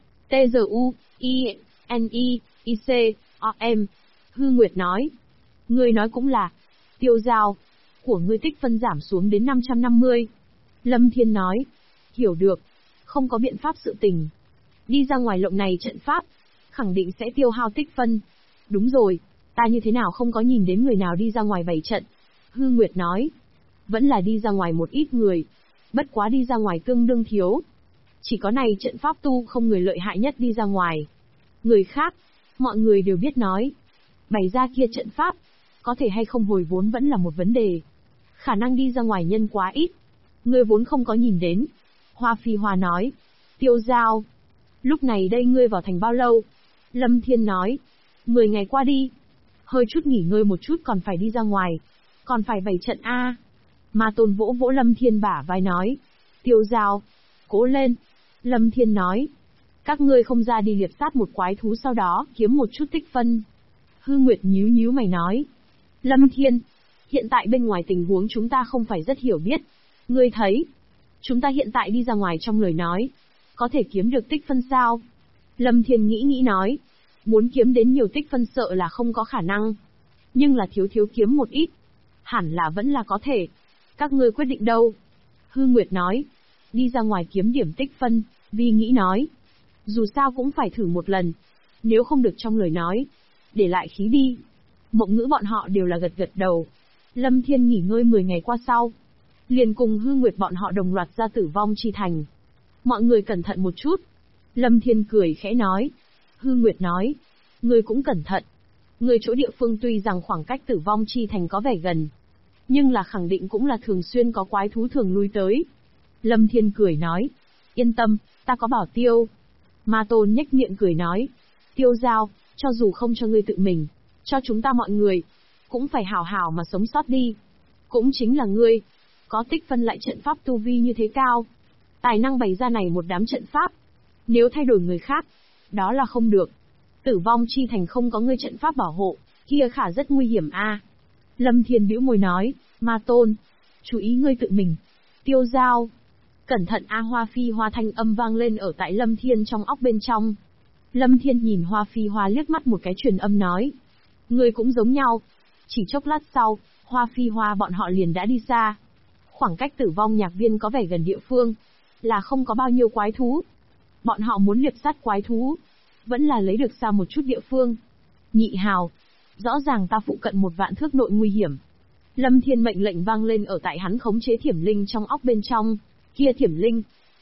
T-Z-U-I-N-I-I-C-O-M. Hư Nguyệt nói. Ngươi nói cũng là. Tiêu Giao, của ngươi tích phân giảm xuống đến 550. Lâm Thiên nói. Hiểu được. Không có biện pháp sự tình. Đi ra ngoài lộng này trận pháp, khẳng định sẽ tiêu hao tích phân. Đúng rồi, ta như thế nào không có nhìn đến người nào đi ra ngoài bày trận. Hư Nguyệt nói. Vẫn là đi ra ngoài một ít người. Bất quá đi ra ngoài tương đương thiếu. Chỉ có này trận pháp tu không người lợi hại nhất đi ra ngoài. Người khác, mọi người đều biết nói. Bày ra kia trận pháp, có thể hay không hồi vốn vẫn là một vấn đề. Khả năng đi ra ngoài nhân quá ít. Ngươi vốn không có nhìn đến. Hoa Phi Hoa nói. Tiêu Giao, lúc này đây ngươi vào thành bao lâu? Lâm Thiên nói. 10 ngày qua đi. Hơi chút nghỉ ngơi một chút còn phải đi ra ngoài. Còn phải bày trận A. Ma Tôn vỗ vỗ Lâm Thiên bả vai nói. Tiêu Giao, cố lên. Lâm Thiên nói. Các ngươi không ra đi liệp sát một quái thú sau đó kiếm một chút tích phân. Hư Nguyệt nhíu nhíu mày nói. Lâm Thiên, hiện tại bên ngoài tình huống chúng ta không phải rất hiểu biết. Ngươi thấy, chúng ta hiện tại đi ra ngoài trong lời nói, có thể kiếm được tích phân sao? Lâm Thiên nghĩ nói. Muốn kiếm đến nhiều tích phân sợ là không có khả năng. Nhưng là thiếu kiếm một ít. Hẳn là vẫn là có thể. Các ngươi quyết định đâu? Hư Nguyệt nói. Đi ra ngoài kiếm điểm tích phân, Vi nghĩ nói. Dù sao cũng phải thử một lần. Nếu không được trong lời nói, để lại khí đi. Mộng Ngữ bọn họ đều là gật gật đầu. Lâm Thiên nghỉ ngơi 10 ngày qua sau. Liền cùng Hư Nguyệt bọn họ đồng loạt ra Tử Vong Chi Thành. Mọi người cẩn thận một chút. Lâm Thiên cười khẽ nói. Hư Nguyệt nói. Ngươi cũng cẩn thận. Ngươi chỗ địa phương tuy rằng khoảng cách Tử Vong Chi Thành có vẻ gần. Nhưng là khẳng định cũng là thường xuyên có quái thú thường lui tới. Lâm Thiên cười nói. Yên tâm, ta có bảo tiêu. Ma Tôn nhếch miệng cười nói. Tiêu Giao, cho dù không cho ngươi tự mình, cho chúng ta mọi người, cũng phải hảo hảo mà sống sót đi. Cũng chính là ngươi, có tích phân lại trận pháp tu vi như thế cao. Tài năng bày ra này một đám trận pháp. Nếu thay đổi người khác, đó là không được. Tử Vong Chi Thành không có ngươi trận pháp bảo hộ, kia khả rất nguy hiểm a. Lâm Thiên bĩu môi nói. Ma Tôn, chú ý ngươi tự mình. Tiêu Giao, cẩn thận a. Hoa Phi Hoa thanh âm vang lên ở tại Lâm Thiên trong óc bên trong. Lâm Thiên nhìn Hoa Phi Hoa liếc mắt một cái truyền âm nói. Ngươi cũng giống nhau. Chỉ chốc lát sau, Hoa Phi Hoa bọn họ liền đã đi xa. Khoảng cách Tử Vong Nhạc Viên có vẻ gần địa phương, là không có bao nhiêu quái thú. Bọn họ muốn liệp sát quái thú, vẫn là lấy được xa một chút địa phương. Nhị Hào, rõ ràng ta phụ cận 1 vạn thước nội nguy hiểm. Lâm Thiên mệnh lệnh vang lên ở tại hắn khống chế thiểm linh trong óc bên trong. Kia thiểm linh,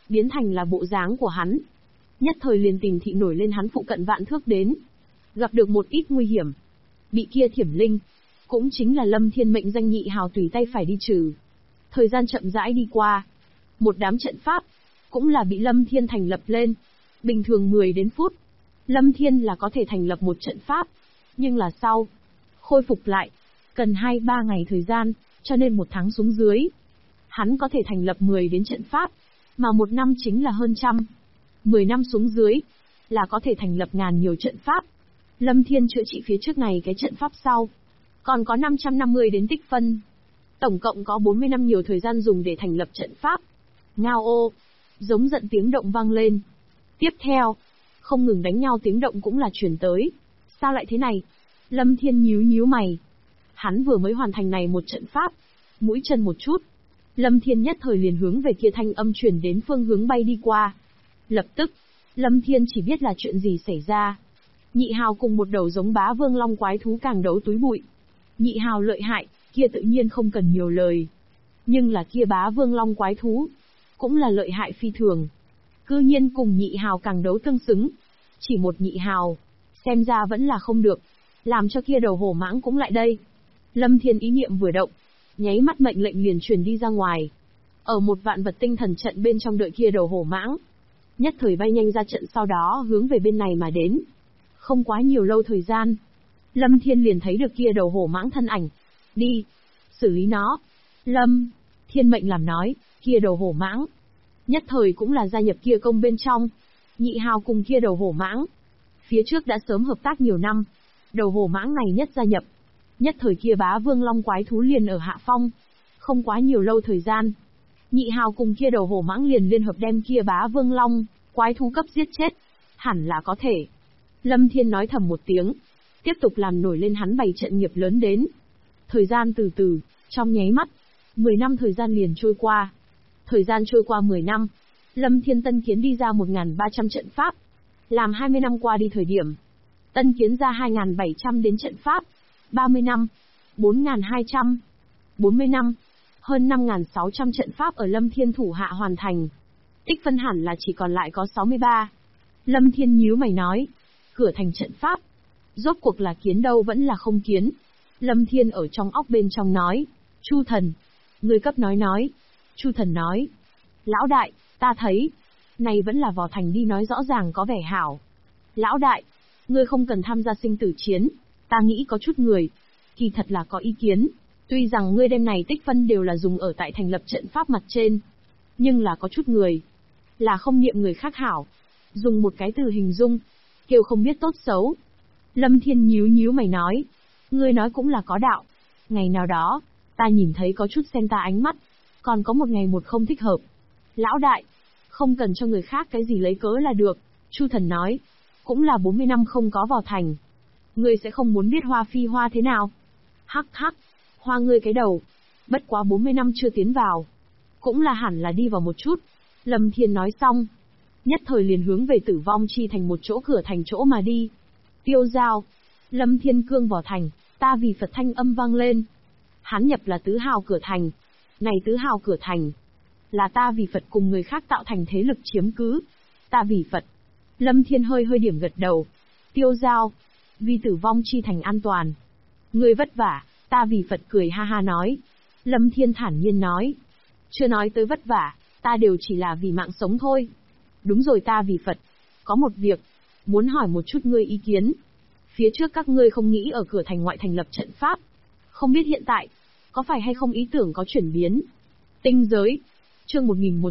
biến thành là bộ dáng của hắn. Nhất thời liền tình thị nổi lên hắn phụ cận vạn thước đến. Gặp được một ít nguy hiểm. Bị kia Thiểm Linh, cũng chính là Lâm Thiên mệnh danh nhị hào tùy tay phải đi trừ. Thời gian chậm rãi đi qua. Một đám trận pháp, cũng là bị Lâm Thiên thành lập lên. Bình thường 10 đến phút, Lâm Thiên là có thể thành lập một trận pháp. Nhưng là sau, khôi phục lại, cần 2-3 ngày thời gian, cho nên 1 tháng xuống dưới. Hắn có thể thành lập 10 đến trận pháp, mà 1 năm chính là hơn trăm. 10 năm xuống dưới, là có thể thành lập ngàn nhiều trận pháp. Lâm Thiên chữa trị phía trước này cái trận pháp sau. Còn có 550 đến tích phân. Tổng cộng có 40 năm nhiều thời gian dùng để thành lập trận pháp. Ngao ô, giống giận tiếng động vang lên. Tiếp theo, không ngừng đánh nhau tiếng động cũng là truyền tới. Sao lại thế này? Lâm Thiên nhíu nhíu mày. Hắn vừa mới hoàn thành này một trận pháp, mũi chân một chút. Lâm Thiên nhất thời liền hướng về kia thanh âm truyền đến phương hướng bay đi qua. Lập tức, Lâm Thiên chỉ biết là chuyện gì xảy ra. Nhị hào cùng một đầu giống bá vương long quái thú càng đấu túi bụi. Nhị hào lợi hại, kia tự nhiên không cần nhiều lời. Nhưng là kia bá vương long quái thú, cũng là lợi hại phi thường. Cư nhiên cùng nhị hào càng đấu tương xứng. Chỉ một nhị hào, xem ra vẫn là không được. Làm cho kia đầu hổ mãng cũng lại đây. Lâm Thiên ý niệm vừa động, nháy mắt mệnh lệnh liền truyền đi ra ngoài. Ở một vạn vật tinh thần trận bên trong đợi kia đầu hổ mãng. Nhất thời bay nhanh ra trận sau đó hướng về bên này mà đến. Không quá nhiều lâu thời gian, Lâm Thiên liền thấy được kia đầu hổ mãng thân ảnh. Đi, xử lý nó. Lâm Thiên mệnh làm nói, kia đầu hổ mãng. Nhất thời cũng là gia nhập kia công bên trong. Nhị hào cùng kia đầu hổ mãng. Phía trước đã sớm hợp tác nhiều năm. Đầu hổ mãng này nhất gia nhập. Nhất thời kia bá vương long quái thú liền ở hạ phong. Không quá nhiều lâu thời gian. Nhị hào cùng kia đầu hổ mãng liền liên hợp đem kia bá vương long quái thú cấp giết chết. Hẳn là có thể. Lâm Thiên nói thầm một tiếng. Tiếp tục làm nổi lên hắn bày trận nghiệp lớn đến. Thời gian từ từ, trong nháy mắt. 10 năm thời gian liền trôi qua. Thời gian trôi qua 10 năm. Lâm Thiên tân kiến đi ra 1.300 trận pháp. Làm 20 năm qua đi thời điểm. Tân kiến ra 2.700 đến trận pháp. 30 năm. 4.200. 40 năm. Hơn 5.600 trận pháp ở Lâm Thiên thủ hạ hoàn thành. Tích phân hẳn là chỉ còn lại có 63. Lâm Thiên nhíu mày nói. Cửa thành trận pháp. Rốt cuộc là kiến đâu vẫn là không kiến. Lâm Thiên ở trong óc bên trong nói. Chu thần. Người cấp nói. Chu thần nói. Lão đại, ta thấy. Này vẫn là vào thành đi nói rõ ràng có vẻ hảo. Lão đại, ngươi không cần tham gia sinh tử chiến. Ta nghĩ có chút người. Kỳ thật là có ý kiến. Tuy rằng ngươi đem này tích phân đều là dùng ở tại thành lập trận pháp mặt trên. Nhưng là có chút người. Là không niệm người khác hảo. Dùng một cái từ hình dung. Kêu không biết tốt xấu. Lâm Thiên nhíu mày nói. Ngươi nói cũng là có đạo. Ngày nào đó, ta nhìn thấy có chút xem ta ánh mắt. Còn có một ngày một không thích hợp. Lão đại, không cần cho người khác cái gì lấy cớ là được. Chu thần nói. Cũng là 40 năm không có vào thành. Ngươi sẽ không muốn biết hoa phi hoa thế nào. Hắc hắc, hoa ngươi cái đầu. Bất quá 40 năm chưa tiến vào. Cũng là hẳn là đi vào một chút. Lâm Thiên nói xong. Nhất thời liền hướng về Tử Vong Chi thành một chỗ cửa thành chỗ mà đi. Tiêu giao. Lâm Thiên cương vào thành, ta vì Phật thanh âm vang lên. Hắn nhập là tứ hào cửa thành. Này tứ hào cửa thành. Là ta vì Phật cùng người khác tạo thành thế lực chiếm cứ. Ta vì Phật. Lâm Thiên hơi điểm gật đầu. Tiêu giao. Vì Tử Vong Chi thành an toàn. Ngươi vất vả, ta vì Phật cười ha ha nói. Lâm Thiên thản nhiên nói. Chưa nói tới vất vả, ta đều chỉ là vì mạng sống thôi. Đúng rồi, ta vì Phật. Có một việc, muốn hỏi một chút ngươi ý kiến. Phía trước các ngươi không nghĩ ở cửa thành ngoại thành lập trận pháp. Không biết hiện tại, có phải hay không ý tưởng có chuyển biến. Tinh giới. Chương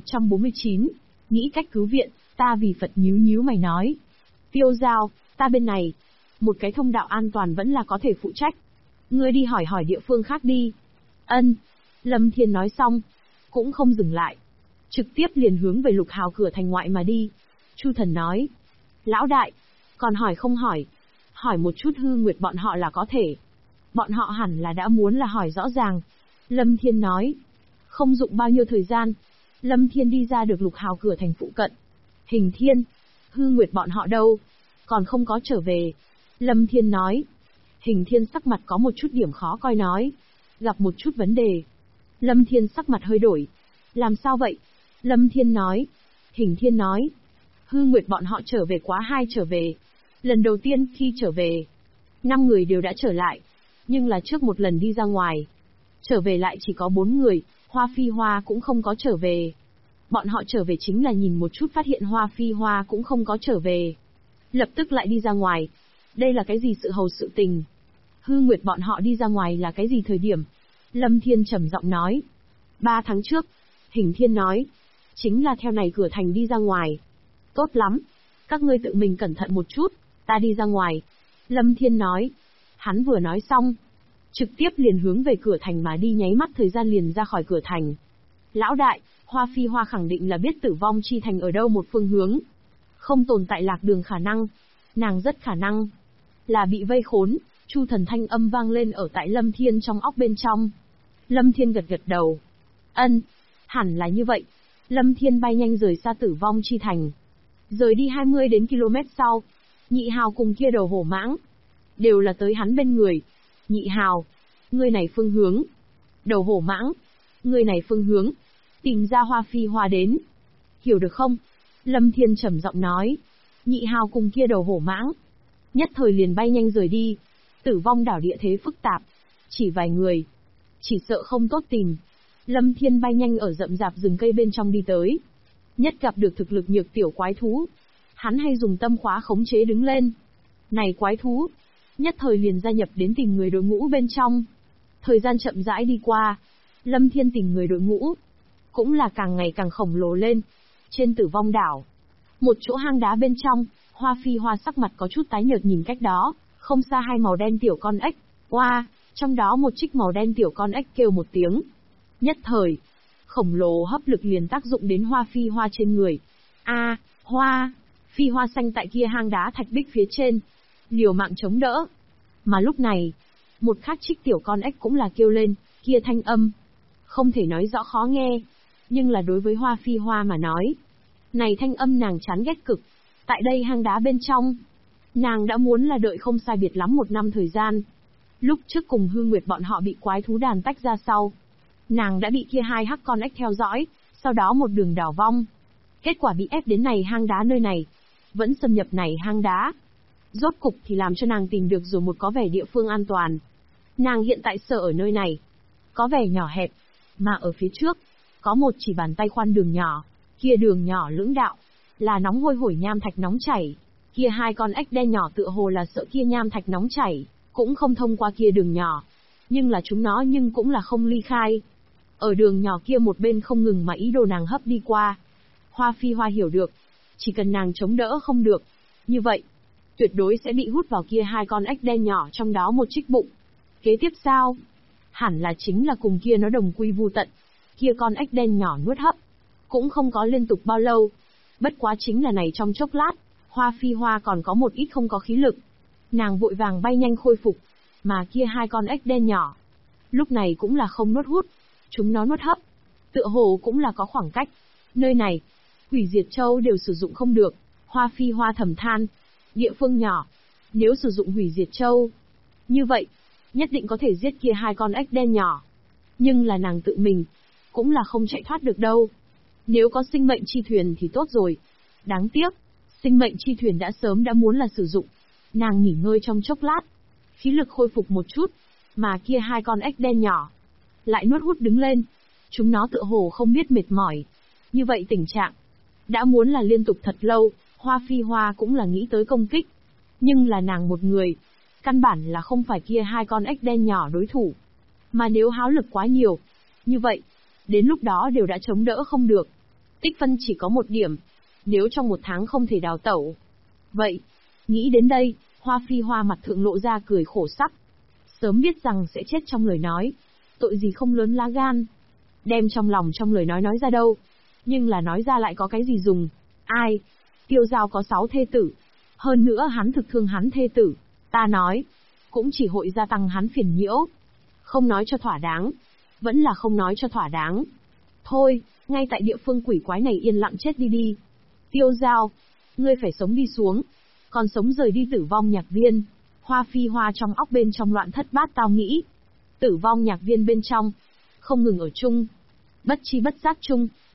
1149. Nghĩ cách cứu viện, ta vì Phật nhíu mày nói. Tiêu giao, ta bên này. Một cái thông đạo an toàn vẫn là có thể phụ trách. Ngươi đi hỏi địa phương khác đi. Ân. Lâm Thiên nói xong. Cũng không dừng lại. Trực tiếp liền hướng về Lục Hào cửa thành ngoại mà đi. Chu thần nói. Lão đại, còn hỏi không hỏi. Hỏi một chút Hư Nguyệt bọn họ là có thể. Bọn họ hẳn là đã muốn là hỏi rõ ràng. Lâm Thiên nói. Không dụng bao nhiêu thời gian. Lâm Thiên đi ra được Lục Hào cửa thành phụ cận. Hình Thiên. Hư Nguyệt bọn họ đâu? Còn không có trở về. Lâm Thiên nói. Hình Thiên sắc mặt có một chút điểm khó coi nói. Gặp một chút vấn đề. Lâm Thiên sắc mặt hơi đổi. Làm sao vậy? Lâm Thiên nói. Hình Thiên nói. Hư Nguyệt bọn họ trở về quá hai trở về. Lần đầu tiên khi trở về, 5 người đều đã trở lại, nhưng là trước một lần đi ra ngoài. Trở về lại chỉ có 4 người, Hoa Phi Hoa cũng không có trở về. Bọn họ trở về chính là nhìn một chút phát hiện Hoa Phi Hoa cũng không có trở về. Lập tức lại đi ra ngoài. Đây là cái gì sự hầu sự tình? Hư Nguyệt bọn họ đi ra ngoài là cái gì thời điểm? Lâm Thiên trầm giọng nói. 3 tháng trước. Hình Thiên nói. Chính là theo này cửa thành đi ra ngoài. Tốt lắm. Các ngươi tự mình cẩn thận một chút, ta đi ra ngoài. Lâm Thiên nói. Hắn vừa nói xong, trực tiếp liền hướng về cửa thành mà đi, nháy mắt thời gian liền ra khỏi cửa thành. Lão đại, Hoa Phi Hoa khẳng định là biết Tử Vong Chi Thành ở đâu một phương hướng. Không tồn tại lạc đường khả năng. Nàng rất khả năng là bị vây khốn. Chu Thần thanh âm vang lên ở tại Lâm Thiên trong óc bên trong. Lâm Thiên gật gật đầu. Ân, hẳn là như vậy. Lâm Thiên bay nhanh rời xa Tử Vong Chi Thành. Rời đi 20 đến km sau, Nhị Hào cùng kia đầu hổ mãng đều là tới hắn bên người. Nhị Hào, ngươi này phương hướng. Đầu hổ mãng, ngươi này phương hướng. Tìm ra Hoa Phi Hoa đến. Hiểu được không? Lâm Thiên trầm giọng nói. Nhị Hào cùng kia đầu hổ mãng nhất thời liền bay nhanh rời đi. Tử Vong đảo địa thế phức tạp, chỉ vài người, chỉ sợ không tốt tìm. Lâm Thiên bay nhanh ở rậm rạp rừng cây bên trong đi tới. Nhất gặp được thực lực nhược tiểu quái thú, hắn hay dùng tâm khóa khống chế đứng lên. Này quái thú, nhất thời liền gia nhập đến tìm người đội ngũ bên trong. Thời gian chậm rãi đi qua, Lâm Thiên tìm người đội ngũ cũng là càng ngày càng khổng lồ lên. Trên Tử Vong đảo, một chỗ hang đá bên trong, Hoa Phi Hoa sắc mặt có chút tái nhợt nhìn cách đó, không xa hai màu đen tiểu con ếch. Oa, trong đó một trích màu đen tiểu con ếch kêu một tiếng. Nhất thời, khổng lồ hấp lực liền tác dụng đến Hoa Phi Hoa trên người. A, Hoa Phi Hoa xanh tại kia hang đá thạch bích phía trên, liều mạng chống đỡ. Mà lúc này, một khác trích tiểu con ếch cũng là kêu lên, kia thanh âm không thể nói rõ khó nghe, nhưng là đối với Hoa Phi Hoa mà nói, này thanh âm nàng chán ghét cực. Tại đây hang đá bên trong, nàng đã muốn là đợi không sai biệt lắm 1 năm thời gian. Lúc trước cùng Hư Nguyệt bọn họ bị quái thú đàn tách ra sau, nàng đã bị kia hai hắc con ếch theo dõi, sau đó một đường đảo vong. Kết quả bị ép đến này hang đá nơi này, vẫn xâm nhập này hang đá. Rốt cục thì làm cho nàng tìm được rồi một có vẻ địa phương an toàn. Nàng hiện tại sợ ở nơi này, có vẻ nhỏ hẹp, mà ở phía trước, có một chỉ bàn tay khoan đường nhỏ, kia đường nhỏ lưỡng đạo, là nóng hôi hổi nham thạch nóng chảy. Kia hai con ếch đen nhỏ tựa hồ là sợ kia nham thạch nóng chảy, cũng không thông qua kia đường nhỏ. Nhưng là chúng nó nhưng cũng là không ly khai. Ở đường nhỏ kia một bên không ngừng mà ý đồ nàng hấp đi qua. Hoa Phi Hoa hiểu được, chỉ cần nàng chống đỡ không được, như vậy, tuyệt đối sẽ bị hút vào kia hai con ếch đen nhỏ trong đó một trích bụng. Kế tiếp sao? Hẳn là chính là cùng kia nó đồng quy vu tận. Kia con ếch đen nhỏ nuốt hấp, cũng không có liên tục bao lâu. Bất quá chính là này trong chốc lát, Hoa Phi Hoa còn có một ít không có khí lực. Nàng vội vàng bay nhanh khôi phục, mà kia hai con ếch đen nhỏ, lúc này cũng là không nuốt hút, chúng nó nuốt hấp, tựa hồ cũng là có khoảng cách. Nơi này, hủy diệt châu đều sử dụng không được. Hoa Phi Hoa thầm than, địa phương nhỏ, nếu sử dụng hủy diệt châu, như vậy, nhất định có thể giết kia hai con ếch đen nhỏ. Nhưng là nàng tự mình, cũng là không chạy thoát được đâu. Nếu có sinh mệnh chi thuyền thì tốt rồi. Đáng tiếc, sinh mệnh chi thuyền đã sớm đã muốn là sử dụng. Nàng nghỉ ngơi trong chốc lát, khí lực khôi phục một chút, mà kia hai con ếch đen nhỏ lại nuốt hút đứng lên. Chúng nó tựa hồ không biết mệt mỏi. Như vậy tình trạng đã muốn là liên tục thật lâu. Hoa Phi Hoa cũng là nghĩ tới công kích, nhưng là nàng một người, căn bản là không phải kia hai con ếch đen nhỏ đối thủ. Mà nếu háo lực quá nhiều, như vậy, đến lúc đó đều đã chống đỡ không được. Tích phân chỉ có 1 điểm, nếu trong 1 tháng không thể đào tẩu. Vậy, nghĩ đến đây, Hoa Phi Hoa mặt thượng lộ ra cười khổ sắc. Sớm biết rằng sẽ chết trong lời nói, tội gì không lớn lá gan. Đem trong lòng trong lời nói ra đâu, nhưng là nói ra lại có cái gì dùng. Ai? Tiêu Giao có 6 thê tử, hơn nữa hắn thực thương hắn thê tử. Ta nói, cũng chỉ hội gia tăng hắn phiền nhiễu. Không nói cho thỏa đáng, vẫn là không nói cho thỏa đáng. Thôi, ngay tại địa phương quỷ quái này yên lặng chết đi đi. Tiêu Giao, ngươi phải sống đi xuống, còn sống rời đi Tử Vong nhạc viên. Hoa Phi Hoa trong óc bên trong loạn thất bát tao nghĩ. Tử Vong nhạc viên bên trong, không ngừng ở chung. Bất chi bất giác chung,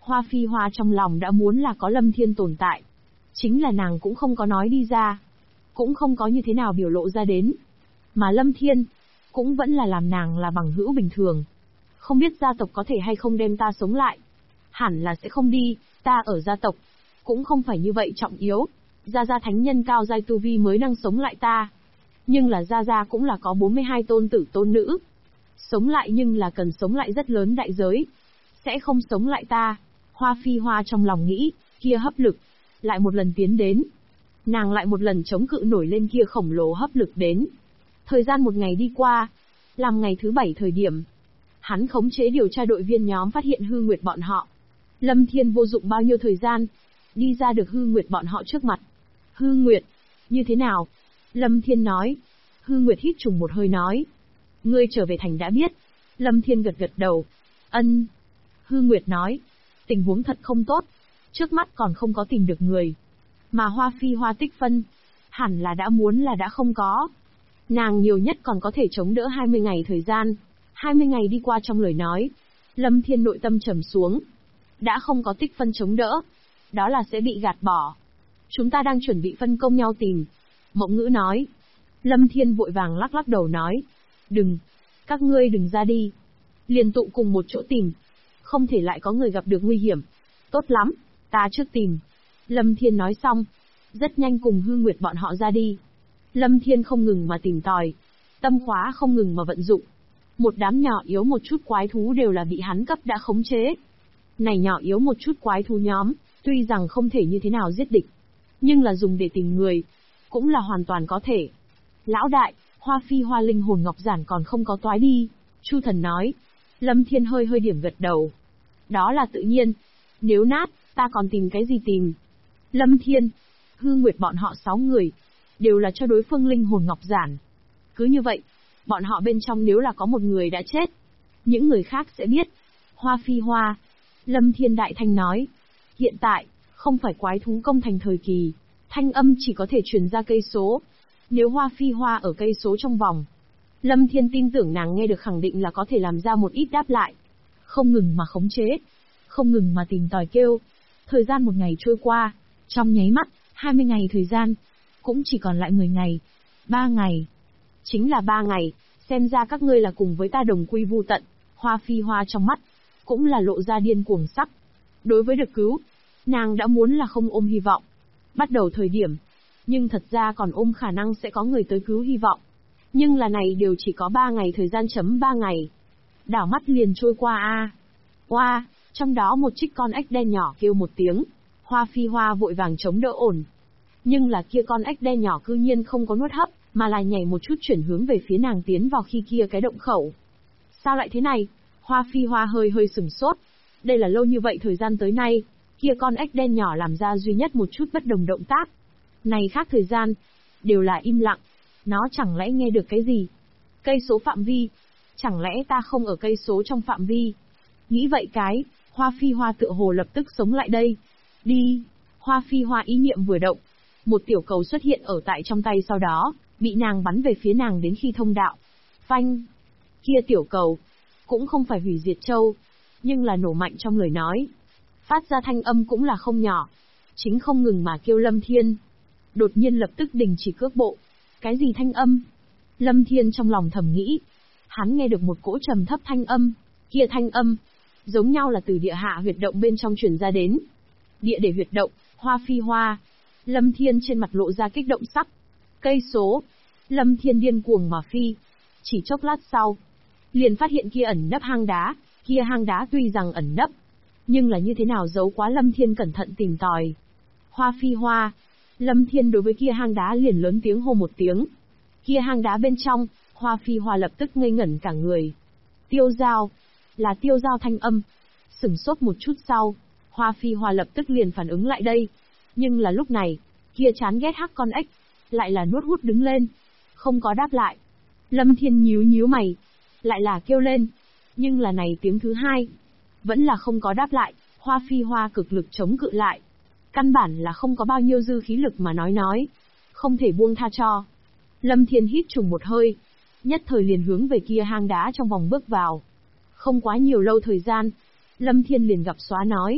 Hoa Phi Hoa trong lòng đã muốn là có Lâm Thiên tồn tại. Chính là nàng cũng không có nói đi ra. Cũng không có như thế nào biểu lộ ra đến. Mà Lâm Thiên, cũng vẫn là làm nàng là bằng hữu bình thường. Không biết gia tộc có thể hay không đem ta sống lại. Hẳn là sẽ không đi, ta ở gia tộc. Cũng không phải như vậy trọng yếu. Gia Gia thánh nhân cao giai tu vi mới năng sống lại ta. Nhưng là Gia Gia cũng là có 42 tôn tử tôn nữ. Sống lại nhưng là cần sống lại rất lớn đại giới. Sẽ không sống lại ta. Hoa Phi Hoa trong lòng nghĩ, kia hấp lực. Lại một lần tiến đến. Nàng lại một lần chống cự nổi lên kia khổng lồ hấp lực đến. Thời gian một ngày đi qua. Làm ngày thứ 7 thời điểm. Hắn khống chế điều tra đội viên nhóm phát hiện Hư Nguyệt bọn họ. Lâm Thiên vô dụng bao nhiêu thời gian. Đi ra được Hư Nguyệt bọn họ trước mặt. Hư Nguyệt, như thế nào? Lâm Thiên nói. Hư Nguyệt hít trùng một hơi nói. Ngươi trở về thành đã biết. Lâm Thiên gật gật đầu. Ân. Hư Nguyệt nói. Tình huống thật không tốt. Trước mắt còn không có tìm được người. Mà Hoa Phi Hoa tích phân. Hẳn là đã muốn là đã không có. Nàng nhiều nhất còn có thể chống đỡ 20 ngày thời gian. 20 ngày đi qua trong lời nói. Lâm Thiên nội tâm trầm xuống. Đã không có tích phân chống đỡ. Đó là sẽ bị gạt bỏ. Chúng ta đang chuẩn bị phân công nhau tìm. Mộng Ngữ nói. Lâm Thiên vội vàng lắc lắc đầu nói. Đừng. Các ngươi đừng ra đi. Liền tụ cùng một chỗ tìm. Không thể lại có người gặp được nguy hiểm. Tốt lắm. Ta trước tìm. Lâm Thiên nói xong. Rất nhanh cùng Hư Nguyệt bọn họ ra đi. Lâm Thiên không ngừng mà tìm tòi. Tâm khóa không ngừng mà vận dụng. Một đám nhỏ yếu một chút quái thú đều là bị hắn cấp đã khống chế. Này nhỏ yếu một chút quái thú nhóm, tuy rằng không thể như thế nào giết địch. Nhưng là dùng để tìm người. Cũng là hoàn toàn có thể. Lão đại, Hoa Phi Hoa linh hồn ngọc giản còn không có toái đi. Chu Thần nói. Lâm Thiên hơi hơi điểm gật đầu. Đó là tự nhiên. Nếu nát, ta còn tìm cái gì tìm? Lâm Thiên, Hư Nguyệt bọn họ 6 người. Đều là cho đối phương linh hồn ngọc giản. Cứ như vậy, bọn họ bên trong nếu là có một người đã chết. Những người khác sẽ biết. Hoa Phi Hoa. Lâm Thiên đại thanh nói. Hiện tại, không phải quái thú công thành thời kỳ. Thanh âm chỉ có thể truyền ra cây số. Nếu Hoa Phi Hoa ở cây số trong vòng. Lâm Thiên tin tưởng nàng nghe được khẳng định là có thể làm ra một ít đáp lại. Không ngừng mà khống chế. Không ngừng mà tìm tòi kêu. Thời gian một ngày trôi qua. Trong nháy mắt, 20 ngày thời gian. Cũng chỉ còn lại 10 ngày. 3 ngày. Chính là 3 ngày. Xem ra các ngươi là cùng với ta đồng quy vu tận. Hoa Phi Hoa trong mắt. Cũng là lộ ra điên cuồng sắc. Đối với được cứu. Nàng đã muốn là không ôm hy vọng. Bắt đầu thời điểm. Nhưng thật ra còn ôm khả năng sẽ có người tới cứu hy vọng. Nhưng là này đều chỉ có 3 ngày thời gian chấm 3 ngày. Đảo mắt liền trôi qua a. Oa, trong đó một trích con ếch đen nhỏ kêu một tiếng. Hoa Phi Hoa vội vàng chống đỡ ổn. Nhưng là kia con ếch đen nhỏ cư nhiên không có nuốt hấp, mà là nhảy một chút chuyển hướng về phía nàng tiến vào khi kia cái động khẩu. Sao lại thế này? Hoa Phi Hoa hơi hơi sửng sốt. Đây là lâu như vậy thời gian tới nay, kia con ếch đen nhỏ làm ra duy nhất một chút bất đồng động tác. Này khác thời gian, đều là im lặng. Nó chẳng lẽ nghe được cái gì? Cây số phạm vi. Chẳng lẽ ta không ở cây số trong phạm vi? Nghĩ vậy cái, Hoa Phi Hoa tựa hồ lập tức sống lại đây. Đi. Hoa Phi Hoa ý niệm vừa động. Một tiểu cầu xuất hiện ở tại trong tay sau đó, bị nàng bắn về phía nàng đến khi thông đạo. Phanh. Kia tiểu cầu. Cũng không phải hủy diệt châu. Nhưng là nổ mạnh trong lời nói. Phát ra thanh âm cũng là không nhỏ. Chính không ngừng mà kêu Lâm Thiên. Đột nhiên lập tức đình chỉ cước bộ. Cái gì thanh âm? Lâm Thiên trong lòng thầm nghĩ. Hắn nghe được một cỗ trầm thấp thanh âm. Kia thanh âm. Giống nhau là từ địa hạ huyệt động bên trong truyền ra đến. Địa để huyệt động, Hoa Phi Hoa. Lâm Thiên trên mặt lộ ra kích động sắc. Cây số. Lâm Thiên điên cuồng mà phi. Chỉ chốc lát sau. Liền phát hiện kia ẩn nấp hang đá. Kia hang đá tuy rằng ẩn nấp. Nhưng là như thế nào giấu quá Lâm Thiên cẩn thận tìm tòi. Hoa Phi Hoa. Lâm Thiên đối với kia hang đá liền lớn tiếng hô một tiếng. Kia hang đá bên trong, Hoa Phi Hoa lập tức ngây ngẩn cả người. Tiêu Giao. Là Tiêu Giao thanh âm. Sửng sốt một chút sau, Hoa Phi Hoa lập tức liền phản ứng lại đây. Nhưng là lúc này, kia chán ghét hắc con ếch, lại là nuốt hút đứng lên. Không có đáp lại. Lâm Thiên nhíu nhíu mày. Lại là kêu lên. Nhưng là này tiếng thứ hai. Vẫn là không có đáp lại, Hoa Phi Hoa cực lực chống cự lại. Căn bản là không có bao nhiêu dư khí lực mà nói. Không thể buông tha cho. Lâm Thiên hít trùng một hơi. Nhất thời liền hướng về kia hang đá trong vòng bước vào. Không quá nhiều lâu thời gian. Lâm Thiên liền gặp xóa nói.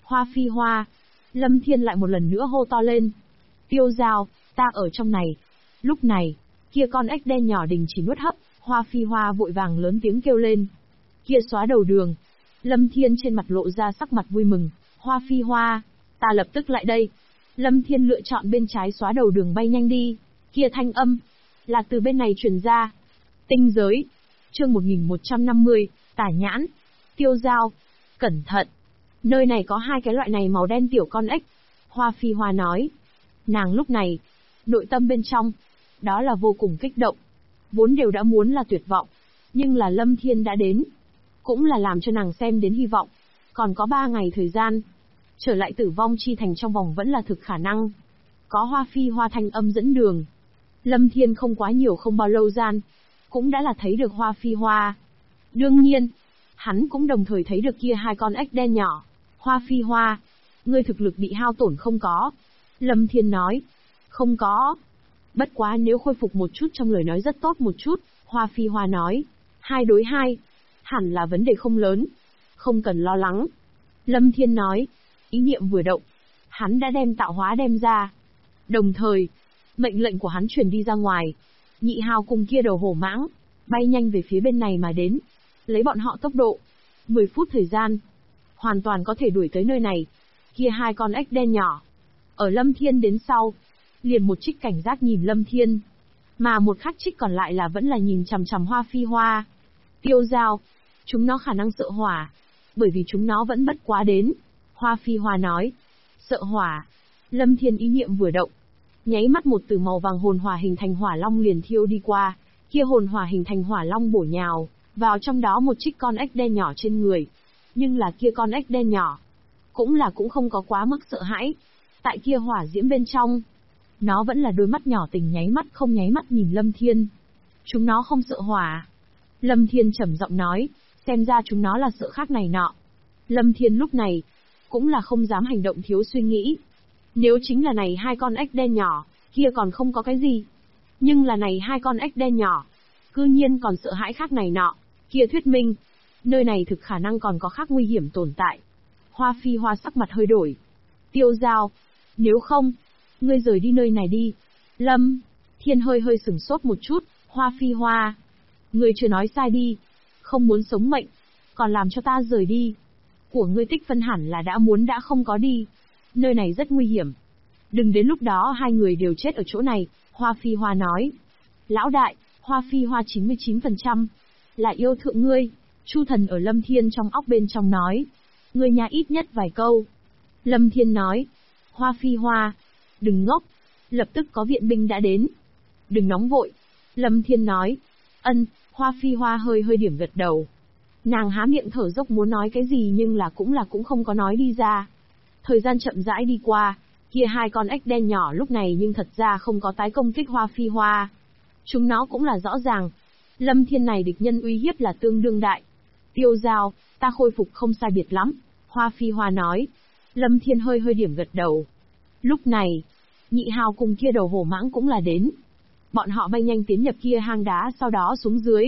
Hoa Phi Hoa. Lâm Thiên lại một lần nữa hô to lên. Tiêu Giao, ta ở trong này. Lúc này, kia con ếch đen nhỏ đình chỉ nuốt hấp, Hoa Phi Hoa vội vàng lớn tiếng kêu lên. Kia xóa đầu đường. Lâm Thiên trên mặt lộ ra sắc mặt vui mừng. Hoa Phi Hoa, ta lập tức lại đây. Lâm Thiên lựa chọn bên trái xóa đầu đường bay nhanh đi. Kia thanh âm, là từ bên này truyền ra. Tinh giới. Chương 1150, Tả Nhãn. Tiêu Giao, cẩn thận. Nơi này có hai cái loại này màu đen tiểu con ếch. Hoa Phi Hoa nói. Nàng lúc này, nội tâm bên trong, đó là vô cùng kích động. Vốn đều đã muốn là tuyệt vọng, nhưng là Lâm Thiên đã đến. Cũng là làm cho nàng xem đến hy vọng. Còn có 3 ngày thời gian. Trở lại tử vong chi thành trong vòng vẫn là thực khả năng. Có Hoa Phi Hoa thanh âm dẫn đường. Lâm Thiên không quá nhiều không bao lâu gian, cũng đã là thấy được Hoa Phi Hoa. Đương nhiên, hắn cũng đồng thời thấy được kia hai con ếch đen nhỏ. Hoa Phi Hoa, ngươi thực lực bị hao tổn không có? Lâm Thiên nói. Không có. Bất quá nếu khôi phục một chút trong lời nói rất tốt một chút, Hoa Phi Hoa nói. 2 đối 2. Hẳn là vấn đề không lớn. Không cần lo lắng. Lâm Thiên nói. Ý niệm vừa động. Hắn đã đem tạo hóa đem ra. Đồng thời, mệnh lệnh của hắn truyền đi ra ngoài. Nhị Hào cùng kia đầu hổ mãng, bay nhanh về phía bên này mà đến. Lấy bọn họ tốc độ, 10 phút thời gian, hoàn toàn có thể đuổi tới nơi này. Kia hai con ếch đen nhỏ. Ở Lâm Thiên đến sau, liền một trích cảnh giác nhìn Lâm Thiên. Mà một khắc trích còn lại là vẫn là nhìn chằm chằm Hoa Phi Hoa. Tiêu Giao, chúng nó khả năng sợ hỏa, bởi vì chúng nó vẫn bất quá đến. Hoa Phi Hoa nói. Sợ hỏa. Lâm Thiên ý niệm vừa động. Nháy mắt một từ màu vàng hồn hỏa hình thành hỏa long liền thiêu đi qua. Kia hồn hỏa hình thành hỏa long bổ nhào vào trong đó một trích con ếch đen nhỏ trên người. Nhưng là kia con ếch đen nhỏ cũng không có quá mức sợ hãi. Tại kia hỏa diễm bên trong, nó vẫn là đôi mắt nhỏ tình nháy mắt không nháy mắt nhìn Lâm Thiên. Chúng nó không sợ hỏa. Lâm Thiên trầm giọng nói, xem ra chúng nó là sợ khác này nọ. Lâm Thiên lúc này cũng là không dám hành động thiếu suy nghĩ. Nếu chính là này hai con ếch đen nhỏ, kia còn không có cái gì. Nhưng là này hai con ếch đen nhỏ, cư nhiên còn sợ hãi khác này nọ, kia thuyết minh, nơi này thực khả năng còn có khác nguy hiểm tồn tại. Hoa Phi Hoa sắc mặt hơi đổi. Tiêu Giao, nếu không, ngươi rời đi nơi này đi. Lâm Thiên hơi sửng sốt một chút. Hoa Phi Hoa, ngươi chưa nói sai đi. Không muốn sống mệnh, còn làm cho ta rời đi. Của ngươi tích phân hẳn là đã muốn đã không có đi. Nơi này rất nguy hiểm. Đừng đến lúc đó hai người đều chết ở chỗ này. Hoa Phi Hoa nói. Lão đại, Hoa Phi Hoa 99%. Là yêu thượng ngươi. Chu Thần ở Lâm Thiên trong óc bên trong nói. Ngươi nhà ít nhất vài câu. Lâm Thiên nói. Hoa Phi Hoa, đừng ngốc. Lập tức có viện binh đã đến. Đừng nóng vội. Lâm Thiên nói. Ân. Hoa Phi Hoa hơi điểm gật đầu. Nàng há miệng thở dốc muốn nói cái gì nhưng là cũng không có nói đi ra. Thời gian chậm rãi đi qua, kia hai con ếch đen nhỏ lúc này nhưng thật ra không có tái công kích Hoa Phi Hoa. Chúng nó cũng là rõ ràng. Lâm Thiên này địch nhân uy hiếp là tương đương đại. Tiêu Giao, ta khôi phục không sai biệt lắm. Hoa Phi Hoa nói. Lâm Thiên hơi điểm gật đầu. Lúc này, Nhị Hào cùng kia đầu hổ mãng cũng là đến. Bọn họ bay nhanh tiến nhập kia hang đá sau đó xuống dưới.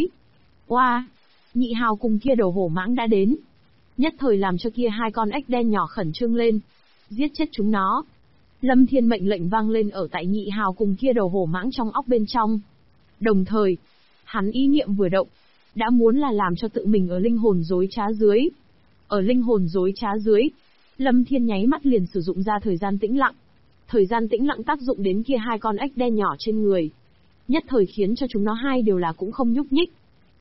Oa! Nhị Hào cùng kia đầu hổ mãng đã đến. Nhất thời làm cho kia hai con ếch đen nhỏ khẩn trương lên. Giết chết chúng nó. Lâm Thiên mệnh lệnh vang lên ở tại Nhị Hào cùng kia đầu hổ mãng trong óc bên trong. Đồng thời, hắn ý niệm vừa động, đã muốn là làm cho tự mình ở linh hồn dối trá dưới. Ở linh hồn dối trá dưới, Lâm Thiên nháy mắt liền sử dụng ra thời gian tĩnh lặng. Thời gian tĩnh lặng tác dụng đến kia hai con ếch đen nhỏ trên người. Nhất thời khiến cho chúng nó hai đều là cũng không nhúc nhích.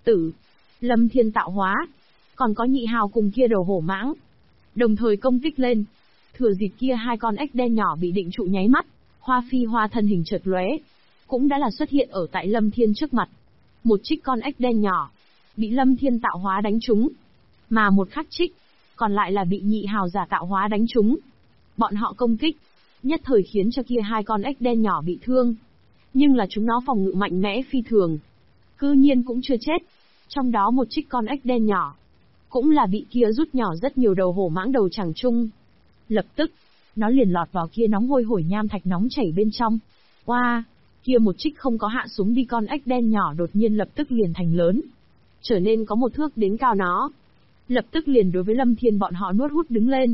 Lâm Thiên tạo hóa. Còn có Nhị Hào cùng kia đầu hổ mãng. Đồng thời công kích lên. Thừa dịp kia hai con ếch đen nhỏ bị định trụ nháy mắt, Hoa Phi Hoa thân hình chợt lóe, cũng đã là xuất hiện ở tại Lâm Thiên trước mặt. Một trích con ếch đen nhỏ bị Lâm Thiên tạo hóa đánh trúng, mà một khắc trích còn lại là bị Nhị Hào giả tạo hóa đánh trúng. Bọn họ công kích, nhất thời khiến cho kia hai con ếch đen nhỏ bị thương. Nhưng là chúng nó phòng ngự mạnh mẽ phi thường, cư nhiên cũng chưa chết. Trong đó một trích con ếch đen nhỏ cũng là bị kia rút nhỏ rất nhiều đầu hổ mãng đầu chẳng chung. Lập tức, nó liền lọt vào kia nóng hôi hổi nham thạch nóng chảy bên trong. Oa, kia một trích không có hạ xuống đi con ếch đen nhỏ đột nhiên lập tức liền thành lớn, trở nên có 1 thước đến cao nó. Lập tức liền đối với Lâm Thiên bọn họ nuốt hút đứng lên.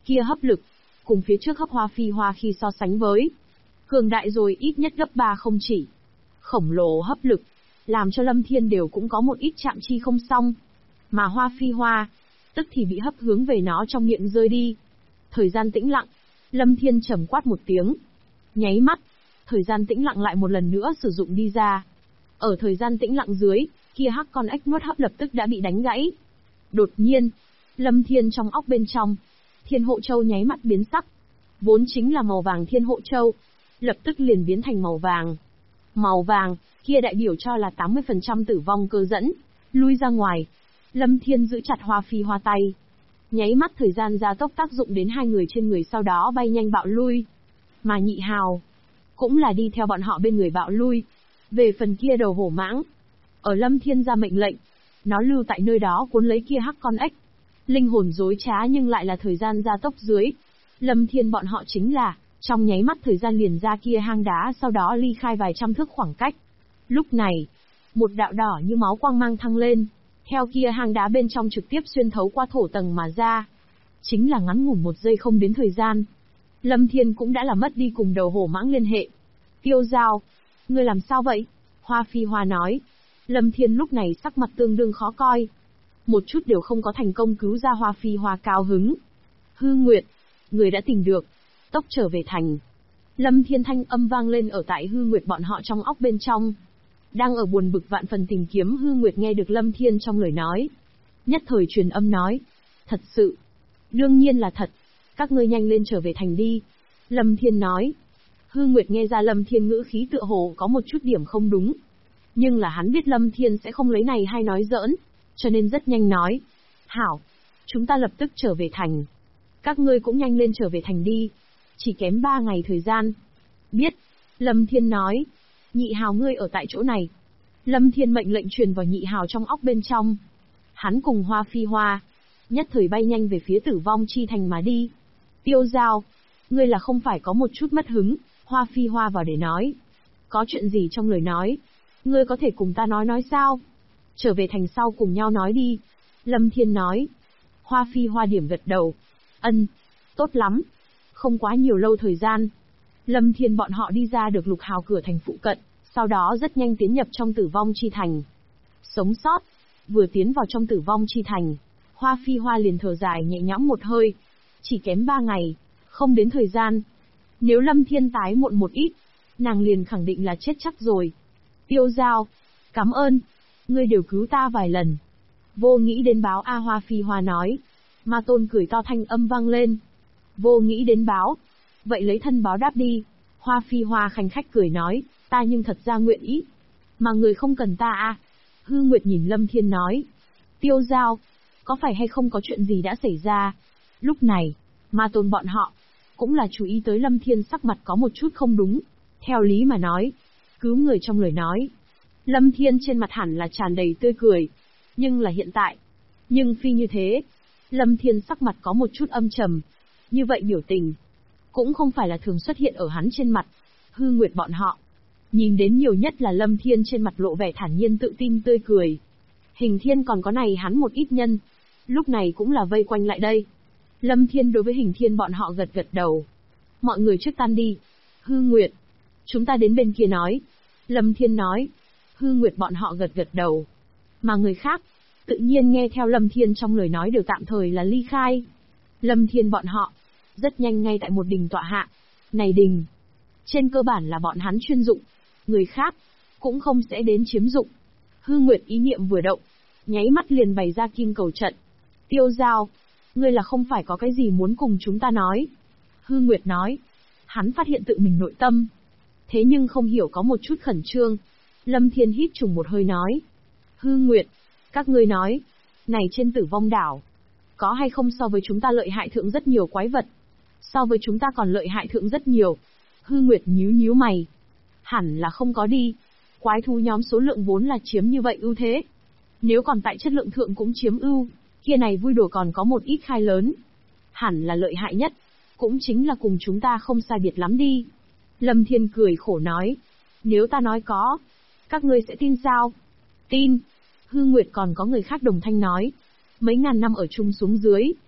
Kia hấp lực, cùng phía trước hấp Hoa Phi Hoa khi so sánh với, cường đại rồi ít nhất gấp 3 không chỉ. Khổng lồ hấp lực, làm cho Lâm Thiên đều cũng có một ít chạm chi không xong. Mà Hoa Phi Hoa, tức thì bị hấp hướng về nó trong miệng rơi đi. Thời gian tĩnh lặng, Lâm Thiên trầm quát một tiếng. Nháy mắt, thời gian tĩnh lặng lại một lần nữa sử dụng đi ra. Ở thời gian tĩnh lặng dưới, kia hắc con ếch nuốt hấp lập tức đã bị đánh gãy. Đột nhiên, Lâm Thiên trong óc bên trong, Thiên Hộ Châu nháy mắt biến sắc. Vốn chính là màu vàng Thiên Hộ Châu, lập tức liền biến thành màu vàng. Màu vàng, kia đại biểu cho là 80% tử vong cơ dẫn, lui ra ngoài. Lâm Thiên giữ chặt Hoa Phi Hoa tay. Nháy mắt thời gian gia tốc tác dụng đến hai người trên người, sau đó bay nhanh bạo lui. Mà Nhị Hào, cũng là đi theo bọn họ bên người bạo lui. Về phần kia đầu hổ mãng, ở Lâm Thiên ra mệnh lệnh, nó lưu tại nơi đó cuốn lấy kia hắc con ếch. Linh hồn dối trá nhưng lại là thời gian gia tốc dưới. Lâm Thiên bọn họ chính là, trong nháy mắt thời gian liền ra kia hang đá, sau đó ly khai vài trăm thước khoảng cách. Lúc này, một đạo đỏ như máu quang mang thăng lên, theo kia hang đá bên trong trực tiếp xuyên thấu qua thổ tầng mà ra. Chính là ngắn ngủn 1 giây không đến thời gian, Lâm Thiên cũng đã làm mất đi cùng đầu hổ mãng liên hệ. Tiêu Giao, ngươi làm sao vậy? Hoa Phi Hoa nói. Lâm Thiên lúc này sắc mặt tương đương khó coi. Một chút đều không có thành công cứu ra Hoa Phi Hoa cao hứng. Hư Nguyệt, người đã tìm được, tốc trở về thành. Lâm Thiên thanh âm vang lên ở tại Hư Nguyệt bọn họ trong óc bên trong. Đang ở buồn bực vạn phần tìm kiếm Hư Nguyệt nghe được Lâm Thiên trong lời nói. Nhất thời truyền âm nói. Thật sự. Đương nhiên là thật. Các ngươi nhanh lên trở về thành đi. Lâm Thiên nói. Hư Nguyệt nghe ra Lâm Thiên ngữ khí tựa hồ có một chút điểm không đúng. Nhưng là hắn biết Lâm Thiên sẽ không lấy này hay nói giỡn, cho nên rất nhanh nói. Hảo, chúng ta lập tức trở về thành. Các ngươi cũng nhanh lên trở về thành đi. Chỉ kém 3 ngày thời gian. Biết. Lâm Thiên nói. Nhị Hào ngươi ở tại chỗ này. Lâm Thiên mệnh lệnh truyền vào Nhị Hào trong óc bên trong. Hắn cùng Hoa Phi Hoa, nhất thời bay nhanh về phía Tử Vong Chi Thành mà đi. Tiêu Giao, ngươi là không phải có một chút mất hứng? Hoa Phi Hoa vào để nói. Có chuyện gì trong lời nói? Ngươi có thể cùng ta nói sao? Trở về thành sau cùng nhau nói đi. Lâm Thiên nói. Hoa Phi Hoa điểm gật đầu. Ân, tốt lắm. Không quá nhiều lâu thời gian, Lâm Thiên bọn họ đi ra được Lục Hào cửa thành phụ cận, sau đó rất nhanh tiến nhập trong Tử Vong Chi Thành. Sống sót, vừa tiến vào trong Tử Vong Chi Thành, Hoa Phi Hoa liền thở dài nhẹ nhõm một hơi. Chỉ kém 3 ngày, không đến thời gian. Nếu Lâm Thiên tái muộn một ít, nàng liền khẳng định là chết chắc rồi. Tiêu Giao, cảm ơn, ngươi đều cứu ta vài lần. Vô nghĩ đến báo A. Hoa Phi Hoa nói. Ma Tôn cười to thanh âm vang lên. Vô nghĩ đến báo. Vậy lấy thân báo đáp đi. Hoa Phi Hoa khanh khách cười nói, ta nhưng thật ra nguyện ý. Mà người không cần ta à. Hư Nguyệt nhìn Lâm Thiên nói. Tiêu Giao, có phải hay không có chuyện gì đã xảy ra? Lúc này, Ma Tôn bọn họ, cũng là chú ý tới Lâm Thiên sắc mặt có một chút không đúng. Theo lý mà nói, cứu người trong lời nói. Lâm Thiên trên mặt hẳn là tràn đầy tươi cười. Nhưng là hiện tại. Nhưng phi như thế. Lâm Thiên sắc mặt có một chút âm trầm. Như vậy biểu tình, cũng không phải là thường xuất hiện ở hắn trên mặt. Hư Nguyệt bọn họ, nhìn đến nhiều nhất là Lâm Thiên trên mặt lộ vẻ thản nhiên tự tin tươi cười. Hình Thiên còn có này hắn một ít nhân, lúc này cũng là vây quanh lại đây. Lâm Thiên đối với Hình Thiên bọn họ gật gật đầu. Mọi người trước tan đi. Hư Nguyệt, chúng ta đến bên kia nói. Lâm Thiên nói. Hư Nguyệt bọn họ gật gật đầu. Mà người khác, tự nhiên nghe theo Lâm Thiên trong lời nói đều tạm thời là ly khai. Lâm Thiên bọn họ, rất nhanh ngay tại một đình tọa hạ. Này đình, trên cơ bản là bọn hắn chuyên dụng, người khác, cũng không sẽ đến chiếm dụng. Hư Nguyệt ý niệm vừa động, nháy mắt liền bày ra kim cầu trận. Tiêu Giao, ngươi là không phải có cái gì muốn cùng chúng ta nói. Hư Nguyệt nói, hắn phát hiện tự mình nội tâm. Thế nhưng không hiểu có một chút khẩn trương. Lâm Thiên hít trùng một hơi nói. Hư Nguyệt, các ngươi nói, này trên Tử Vong đảo, có hay không so với chúng ta lợi hại thượng rất nhiều quái vật? So với chúng ta còn lợi hại thượng rất nhiều. Hư Nguyệt nhíu mày. Hẳn là không có đi. Quái thú nhóm số lượng vốn là chiếm như vậy ưu thế. Nếu còn tại chất lượng thượng cũng chiếm ưu, kia này vui đùa còn có một ít khai lớn. Hẳn là lợi hại nhất, cũng chính là cùng chúng ta không sai biệt lắm đi. Lâm Thiên cười khổ nói. Nếu ta nói có, các ngươi sẽ tin sao? Tin. Hư Nguyệt còn có người khác đồng thanh nói. Mấy ngàn năm ở chung xuống dưới,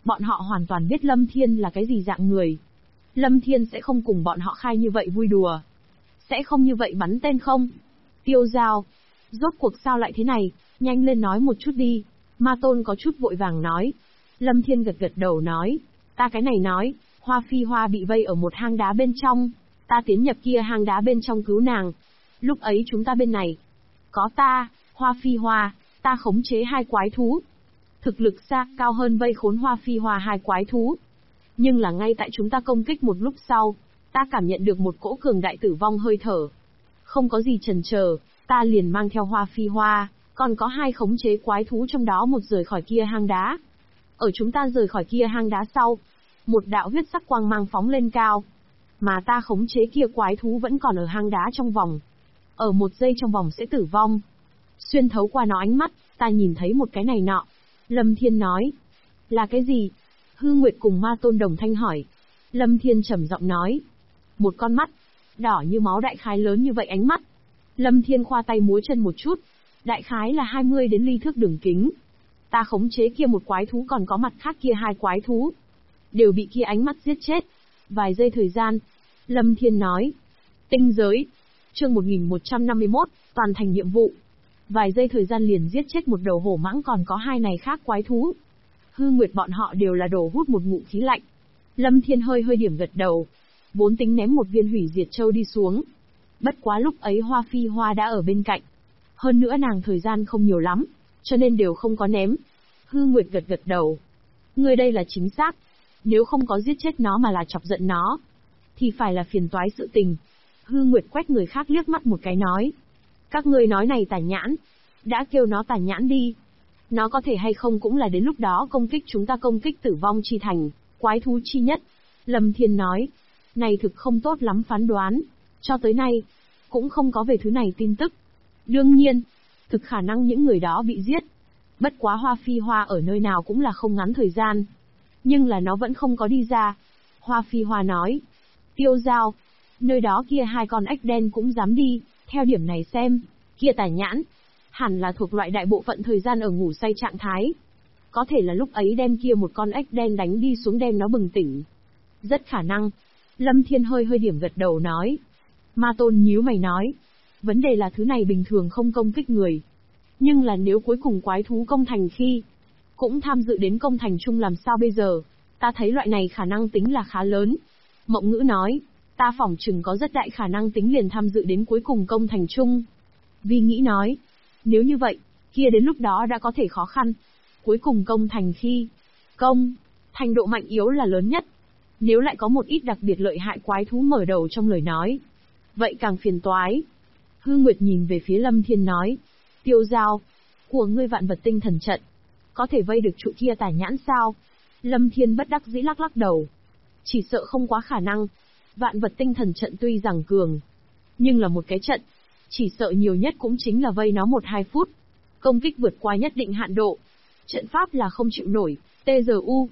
Bọn họ hoàn toàn biết Lâm Thiên là cái gì dạng người. Lâm Thiên sẽ không cùng bọn họ khai như vậy vui đùa. Sẽ không như vậy bắn tên không? Tiêu Giao, rốt cuộc sao lại thế này, nhanh lên nói một chút đi. Ma Tôn có chút vội vàng nói. Lâm Thiên gật gật đầu nói, ta cái này nói, Hoa Phi Hoa bị vây ở một hang đá bên trong, ta tiến nhập kia hang đá bên trong cứu nàng. Lúc ấy chúng ta bên này, có ta, Hoa Phi Hoa, ta khống chế hai quái thú. Thực lực xa cao hơn vây khốn Hoa Phi Hoa hai quái thú. Nhưng là ngay tại chúng ta công kích một lúc sau, ta cảm nhận được một cỗ cường đại tử vong hơi thở. Không có gì chần chờ, ta liền mang theo Hoa Phi Hoa, còn có hai khống chế quái thú trong đó một rời khỏi kia hang đá. Ở chúng ta rời khỏi kia hang đá sau, một đạo huyết sắc quang mang phóng lên cao. Mà ta khống chế kia quái thú vẫn còn ở hang đá trong vòng. Ở một giây trong vòng sẽ tử vong. Xuyên thấu qua nó ánh mắt, ta nhìn thấy một cái này nọ. Lâm Thiên nói. Là cái gì? Hư Nguyệt cùng Ma Tôn đồng thanh hỏi. Lâm Thiên trầm giọng nói. Một con mắt, đỏ như máu đại khái lớn như vậy ánh mắt. Lâm Thiên khoa tay múa chân một chút. Đại khái là 20 đến ly thước đường kính. Ta khống chế kia một quái thú còn có mặt khác kia hai quái thú. Đều bị kia ánh mắt giết chết. Vài giây thời gian. Lâm Thiên nói. Tinh giới. Chương 1151, toàn thành nhiệm vụ. Vài giây thời gian liền giết chết một đầu hổ mãng còn có hai này khác quái thú. Hư Nguyệt bọn họ đều là đồ hút một ngụm khí lạnh. Lâm Thiên hơi điểm gật đầu. Vốn tính ném một viên hủy diệt châu đi xuống. Bất quá lúc ấy Hoa Phi Hoa đã ở bên cạnh. Hơn nữa nàng thời gian không nhiều lắm, cho nên đều không có ném. Hư Nguyệt gật đầu. Người đây là chính xác. Nếu không có giết chết nó mà là chọc giận nó, thì phải là phiền toái sự tình. Hư Nguyệt quét người khác liếc mắt một cái nói. Các ngươi nói này tà nhãn. Đã kêu nó tà nhãn đi. Nó có thể hay không cũng là đến lúc đó công kích chúng ta công kích tử vong chi thành, quái thú chi nhất. Lâm Thiên nói. Này thực không tốt lắm phán đoán. Cho tới nay, cũng không có về thứ này tin tức. Đương nhiên, thực khả năng những người đó bị giết. Bất quá Hoa Phi Hoa ở nơi nào cũng là không ngắn thời gian. Nhưng là nó vẫn không có đi ra. Hoa Phi Hoa nói. Tiêu Giao, nơi đó kia hai con ếch đen cũng dám đi, theo điểm này xem, kia tà nhãn, hẳn là thuộc loại đại bộ phận thời gian ở ngủ say trạng thái. Có thể là lúc ấy đem kia một con ếch đen đánh đi xuống đem nó bừng tỉnh. Rất khả năng. Lâm Thiên hơi điểm gật đầu nói. Ma Tôn nhíu mày nói. Vấn đề là thứ này bình thường không công kích người. Nhưng là nếu cuối cùng quái thú công thành khi cũng tham dự đến công thành chung làm sao bây giờ? Ta thấy loại này khả năng tính là khá lớn. Mộng Ngữ nói. Ta phỏng chừng có rất đại khả năng tính liền tham dự đến cuối cùng công thành chung. Vi Nghĩ nói. Nếu như vậy, kia đến lúc đó đã có thể khó khăn. Cuối cùng công thành khi công thành độ mạnh yếu là lớn nhất. Nếu lại có một ít đặc biệt lợi hại quái thú mở đầu trong lời nói, vậy càng phiền toái. Hư Nguyệt nhìn về phía Lâm Thiên nói. Tiêu Giao, của ngươi vạn vật tinh thần trận, có thể vây được trụ kia tà nhãn sao? Lâm Thiên bất đắc dĩ lắc đầu. Chỉ sợ không quá khả năng. Vạn vật tinh thần trận tuy rằng cường, nhưng là một cái trận, chỉ sợ nhiều nhất cũng chính là vây nó 1-2 phút. Công kích vượt qua nhất định hạn độ. Trận pháp là không chịu nổi. TGU,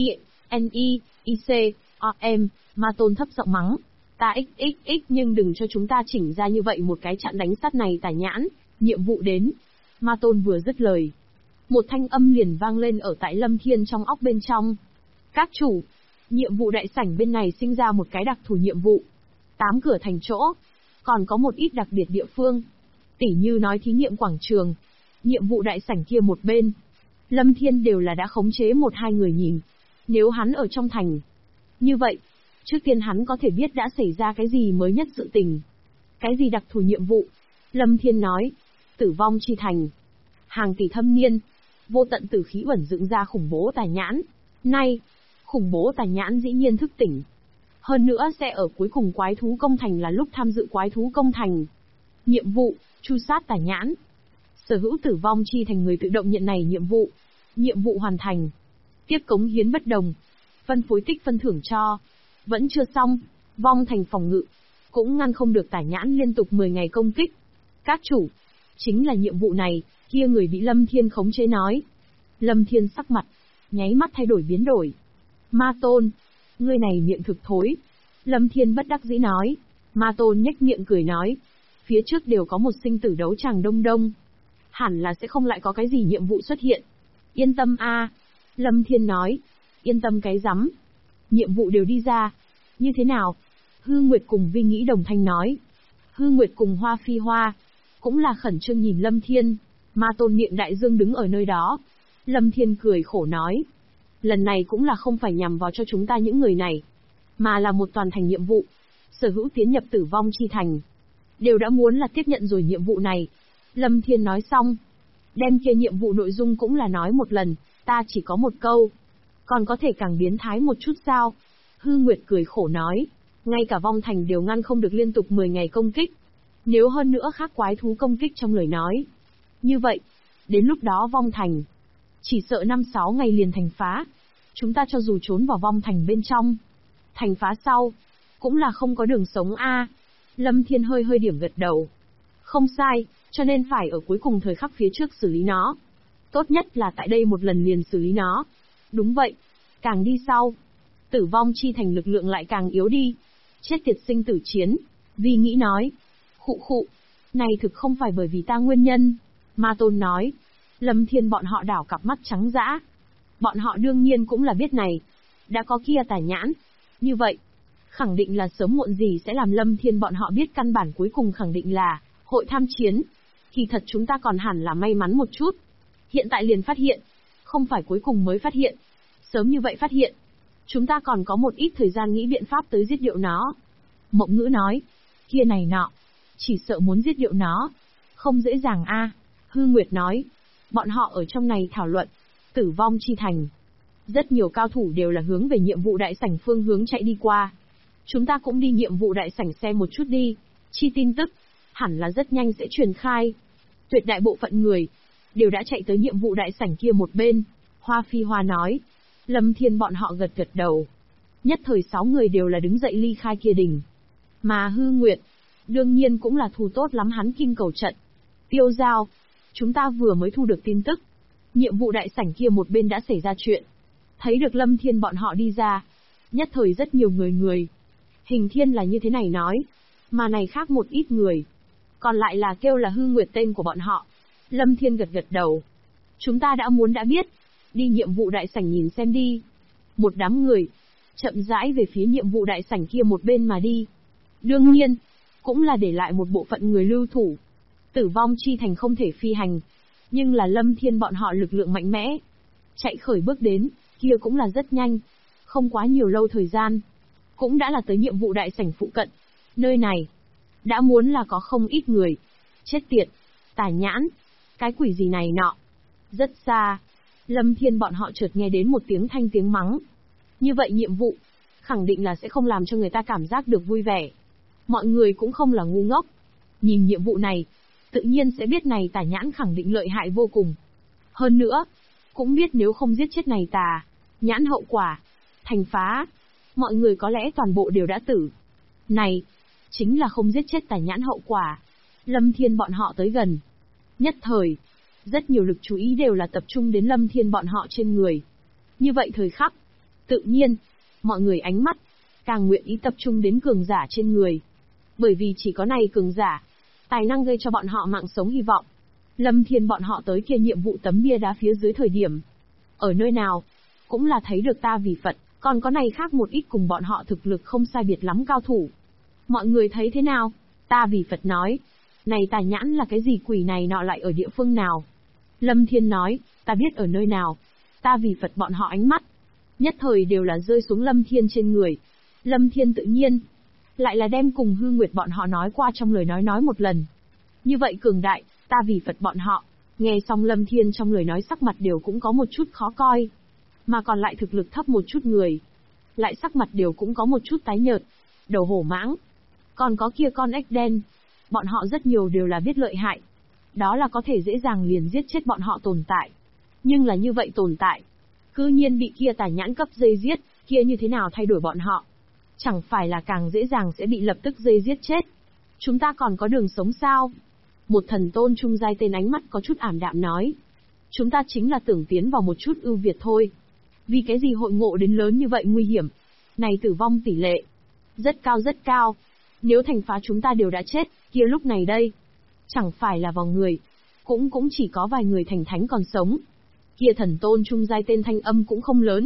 INI, IC, OM, Ma Tôn thấp giọng mắng. Ta xxx nhưng đừng cho chúng ta chỉnh ra như vậy một cái trận đánh sát này tà nhãn. Nhiệm vụ đến. Ma Tôn vừa dứt lời, một thanh âm liền vang lên ở tại Lâm Thiên trong óc bên trong. Các chủ, nhiệm vụ đại sảnh bên này sinh ra một cái đặc thù nhiệm vụ. 8 cửa thành chỗ, còn có một ít đặc biệt địa phương. Tỉ như nói thí nghiệm quảng trường, nhiệm vụ đại sảnh kia một bên. Lâm Thiên đều là đã khống chế 1-2 người nhìn. Nếu hắn ở trong thành, như vậy, trước tiên hắn có thể biết đã xảy ra cái gì mới nhất sự tình. Cái gì đặc thù nhiệm vụ? Lâm Thiên nói, tử vong chi thành. Hàng tỷ thâm niên, vô tận tử khí ẩn dựng ra khủng bố tà nhãn. Nay, khủng bố tà nhãn dĩ nhiên thức tỉnh. Hơn nữa sẽ ở cuối cùng quái thú công thành là lúc tham dự quái thú công thành. Nhiệm vụ, tru sát tà nhãn. Sở hữu tử vong chi thành người tự động nhận này nhiệm vụ. Nhiệm vụ hoàn thành. Tiếp cống hiến bất đồng. Phân phối tích phân thưởng cho. Vẫn chưa xong, vong thành phòng ngự. Cũng ngăn không được tà nhãn liên tục 10 ngày công kích. Các chủ, chính là nhiệm vụ này, kia người bị Lâm Thiên khống chế nói. Lâm Thiên sắc mặt, nháy mắt thay đổi biến đổi. Ma Tôn, ngươi này miệng thực thối. Lâm Thiên bất đắc dĩ nói. Ma Tôn nhếch miệng cười nói. Phía trước đều có một sinh tử đấu tràng đông đông. Hẳn là sẽ không lại có cái gì nhiệm vụ xuất hiện. Yên tâm a. Lâm Thiên nói. Yên tâm cái rắm. Nhiệm vụ đều đi ra. Như thế nào? Hư Nguyệt cùng Vi Nghĩ đồng thanh nói. Hư Nguyệt cùng Hoa Phi Hoa cũng là khẩn trương nhìn Lâm Thiên. Ma Tôn miệng đại dương đứng ở nơi đó. Lâm Thiên cười khổ nói. Lần này cũng là không phải nhằm vào cho chúng ta những người này, mà là một toàn thành nhiệm vụ. Sở hữu tiến nhập Tử Vong Chi Thành đều đã muốn là tiếp nhận rồi nhiệm vụ này. Lâm Thiên nói xong, đem kia nhiệm vụ nội dung cũng là nói một lần, ta chỉ có một câu. Còn có thể càng biến thái một chút sao? Hư Nguyệt cười khổ nói, ngay cả Vong Thành đều ngăn không được liên tục 10 ngày công kích. Nếu hơn nữa khác quái thú công kích trong lời nói. Như vậy, đến lúc đó Vong Thành chỉ sợ 5-6 ngày liền thành phá. Chúng ta cho dù trốn vào Vong Thành bên trong, thành phá sau, cũng là không có đường sống a. Lâm Thiên hơi hơi điểm gật đầu. Không sai, cho nên phải ở cuối cùng thời khắc phía trước xử lý nó. Tốt nhất là tại đây một lần liền xử lý nó. Đúng vậy, càng đi sau, Tử Vong Chi Thành lực lượng lại càng yếu đi. Chết tiệt sinh tử chiến, Vi Nghĩ nói. Khụ khụ, này thực không phải bởi vì ta nguyên nhân. Ma Tôn nói. Lâm Thiên bọn họ đảo cặp mắt trắng dã. Bọn họ đương nhiên cũng là biết này. Đã có kia tà nhãn. Như vậy, khẳng định là sớm muộn gì sẽ làm Lâm Thiên bọn họ biết căn bản cuối cùng khẳng định là hội tham chiến. Kỳ thật chúng ta còn hẳn là may mắn một chút. Hiện tại liền phát hiện. Không phải cuối cùng mới phát hiện. Sớm như vậy phát hiện. Chúng ta còn có một ít thời gian nghĩ biện pháp tới giết điệu nó. Mộng Ngữ nói. Kia này nọ. Chỉ sợ muốn giết điệu nó. Không dễ dàng a. Hư Nguyệt nói. Bọn họ ở trong này thảo luận. Tử Vong Chi Thành. Rất nhiều cao thủ đều là hướng về nhiệm vụ đại sảnh phương hướng chạy đi qua. Chúng ta cũng đi nhiệm vụ đại sảnh xem một chút đi. Chi tin tức, hẳn là rất nhanh sẽ truyền khai. Tuyệt đại bộ phận người đều đã chạy tới nhiệm vụ đại sảnh kia một bên. Hoa Phi Hoa nói. Lâm Thiên bọn họ gật gật đầu. Nhất thời 6 người đều là đứng dậy ly khai kia đỉnh. Mà Hư Nguyệt, đương nhiên cũng là thu tốt lắm hắn kim cầu trận. Tiêu Giao, chúng ta vừa mới thu được tin tức. Nhiệm vụ đại sảnh kia một bên đã xảy ra chuyện. Thấy được Lâm Thiên bọn họ đi ra. Nhất thời rất nhiều người. Hình Thiên là như thế này nói. Mà này khác một ít người. Còn lại là kêu là Hư Nguyệt tên của bọn họ. Lâm Thiên gật gật đầu. Chúng ta đã biết. Đi nhiệm vụ đại sảnh nhìn xem đi. Một đám người chậm rãi về phía nhiệm vụ đại sảnh kia một bên mà đi. Đương nhiên, cũng là để lại một bộ phận người lưu thủ. Tử Vong Chi Thành không thể phi hành. Nhưng là Lâm Thiên bọn họ lực lượng mạnh mẽ. Chạy khởi bước đến, kia cũng là rất nhanh. Không quá nhiều lâu thời gian. Cũng đã là tới nhiệm vụ đại sảnh phụ cận. Nơi này, đã muốn là có không ít người. Chết tiệt, tà nhãn, cái quỷ gì này nọ. Rất xa, Lâm Thiên bọn họ chợt nghe đến một tiếng mắng. Như vậy nhiệm vụ, khẳng định là sẽ không làm cho người ta cảm giác được vui vẻ. Mọi người cũng không là ngu ngốc. Nhìn nhiệm vụ này, tự nhiên sẽ biết này tà nhãn khẳng định lợi hại vô cùng. Hơn nữa, cũng biết nếu không giết chết này tà nhãn hậu quả, thành phá, mọi người có lẽ toàn bộ đều đã tử. Này, chính là không giết chết tà nhãn hậu quả. Lâm Thiên bọn họ tới gần. Nhất thời, rất nhiều lực chú ý đều là tập trung đến Lâm Thiên bọn họ trên người. Như vậy thời khắc, tự nhiên, mọi người ánh mắt càng nguyện ý tập trung đến cường giả trên người. Bởi vì chỉ có này cường giả, tài năng gây cho bọn họ mạng sống hy vọng. Lâm Thiên bọn họ tới kia nhiệm vụ tấm bia đá phía dưới thời điểm. Ở nơi nào, cũng là thấy được ta vì Phật, còn có này khác một ít cùng bọn họ thực lực không sai biệt lắm cao thủ. Mọi người thấy thế nào? Ta vì Phật nói. Này tà nhãn là cái gì quỷ này nọ lại ở địa phương nào? Lâm Thiên nói, ta biết ở nơi nào. Ta vì Phật bọn họ ánh mắt. Nhất thời đều là rơi xuống Lâm Thiên trên người. Lâm Thiên tự nhiên lại là đem cùng Hư Nguyệt bọn họ nói qua trong lời nói một lần. Như vậy cường đại, ta vì Phật bọn họ. Nghe xong Lâm Thiên trong lời nói sắc mặt đều cũng có một chút khó coi. Mà còn lại thực lực thấp một chút người, lại sắc mặt đều cũng có một chút tái nhợt. Đầu hổ mãng, còn có kia con ếch đen. Bọn họ rất nhiều đều là biết lợi hại. Đó là có thể dễ dàng liền giết chết bọn họ tồn tại. Nhưng là như vậy tồn tại, cư nhiên bị kia tà nhãn cấp dây giết, kia như thế nào thay đổi bọn họ? Chẳng phải là càng dễ dàng sẽ bị lập tức dây giết chết? Chúng ta còn có đường sống sao? Một thần tôn trung giai tên ánh mắt có chút ảm đạm nói. Chúng ta chính là tưởng tiến vào một chút ưu việt thôi. Vì cái gì hội ngộ đến lớn như vậy nguy hiểm? Này tử vong tỷ lệ rất cao. Nếu thành phá chúng ta đều đã chết, kia lúc này đây, chẳng phải là vào người, cũng chỉ có vài người thành thánh còn sống. Kia thần tôn trung giai tên thanh âm cũng không lớn.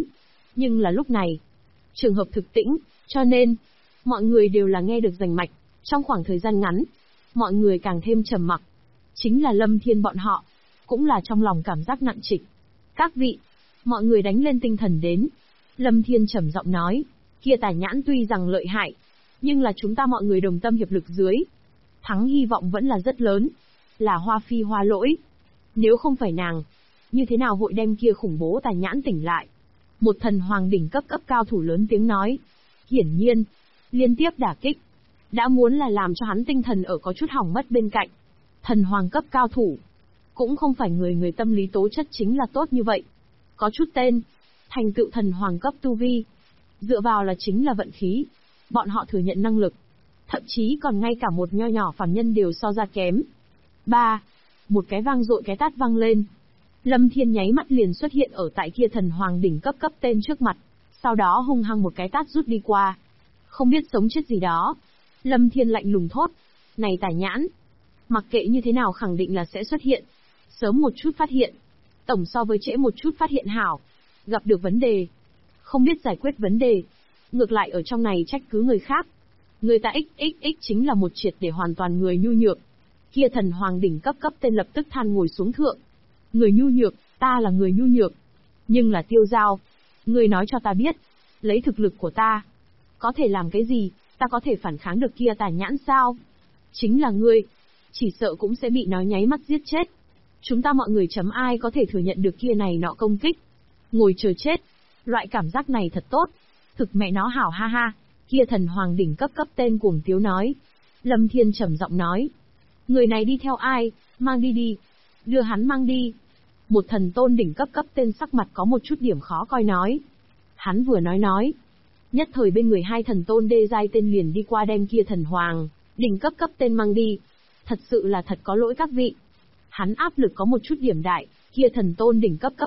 Nhưng là lúc này, trường hợp thực tĩnh, cho nên, mọi người đều là nghe được rành mạch. Trong khoảng thời gian ngắn, mọi người càng thêm trầm mặc. Chính là Lâm Thiên bọn họ, cũng là trong lòng cảm giác nặng trịch. Các vị, mọi người đánh lên tinh thần đến. Lâm Thiên trầm giọng nói, kia Tà Nhãn tuy rằng lợi hại, nhưng là chúng ta mọi người đồng tâm hiệp lực dưới. Thắng hy vọng vẫn là rất lớn. Là Hoa Phi Hoa lỗi. Nếu không phải nàng, như thế nào hội đem kia khủng bố Tà Nhãn tỉnh lại? Một thần hoàng đỉnh cấp cao thủ lớn tiếng nói. Hiển nhiên, liên tiếp đả kích, đã muốn là làm cho hắn tinh thần ở có chút hỏng mất bên cạnh. Thần hoàng cấp cao thủ, cũng không phải người tâm lý tố chất chính là tốt như vậy. Có chút tên, thành tựu thần hoàng cấp tu vi, dựa vào là chính là vận khí. Bọn họ thừa nhận năng lực, thậm chí còn ngay cả một nho nhỏ phàm nhân đều so ra kém. Một cái vang dội cái tát vang lên. Lâm Thiên nháy mắt liền xuất hiện ở tại kia thần hoàng đỉnh cấp tên trước mặt, sau đó hung hăng một cái tát rút đi qua. Không biết sống chết gì đó. Lâm Thiên lạnh lùng thốt. Này Tà Nhãn, mặc kệ như thế nào khẳng định là sẽ xuất hiện. Sớm một chút phát hiện, tổng so với trễ một chút phát hiện hảo. Gặp được vấn đề, không biết giải quyết vấn đề, ngược lại ở trong này trách cứ người khác. Người ta xxx chính là một triệt để hoàn toàn người nhu nhược. Kia thần hoàng đỉnh cấp tên lập tức than ngồi xuống thượng. Người nhu nhược, ta là người nhu nhược. Nhưng là Tiêu Giao, người nói cho ta biết, lấy thực lực của ta, có thể làm cái gì, ta có thể phản kháng được kia Tà Nhãn sao? Chính là ngươi, chỉ sợ cũng sẽ bị nó nháy mắt giết chết. Chúng ta mọi người chấm ai có thể thừa nhận được kia này nọ công kích. Ngồi chờ chết, loại cảm giác này thật tốt. Thực mẹ nó hảo ha ha, kia thần hoàng đỉnh cấp tên cuồng tiếu nói. Lâm Thiên trầm giọng nói. Người này đi theo ai, mang đi đi. Đưa hắn mang đi. Một thần tôn đỉnh cấp tên sắc mặt có một chút điểm khó coi nói. Hắn vừa nói. Nhất thời bên người hai thần tôn đê giai tên liền đi qua đem kia thần hoàng đỉnh cấp tên mang đi. Thật sự là thật có lỗi các vị. Hắn áp lực có một chút điểm đại, kia thần tôn đỉnh cấp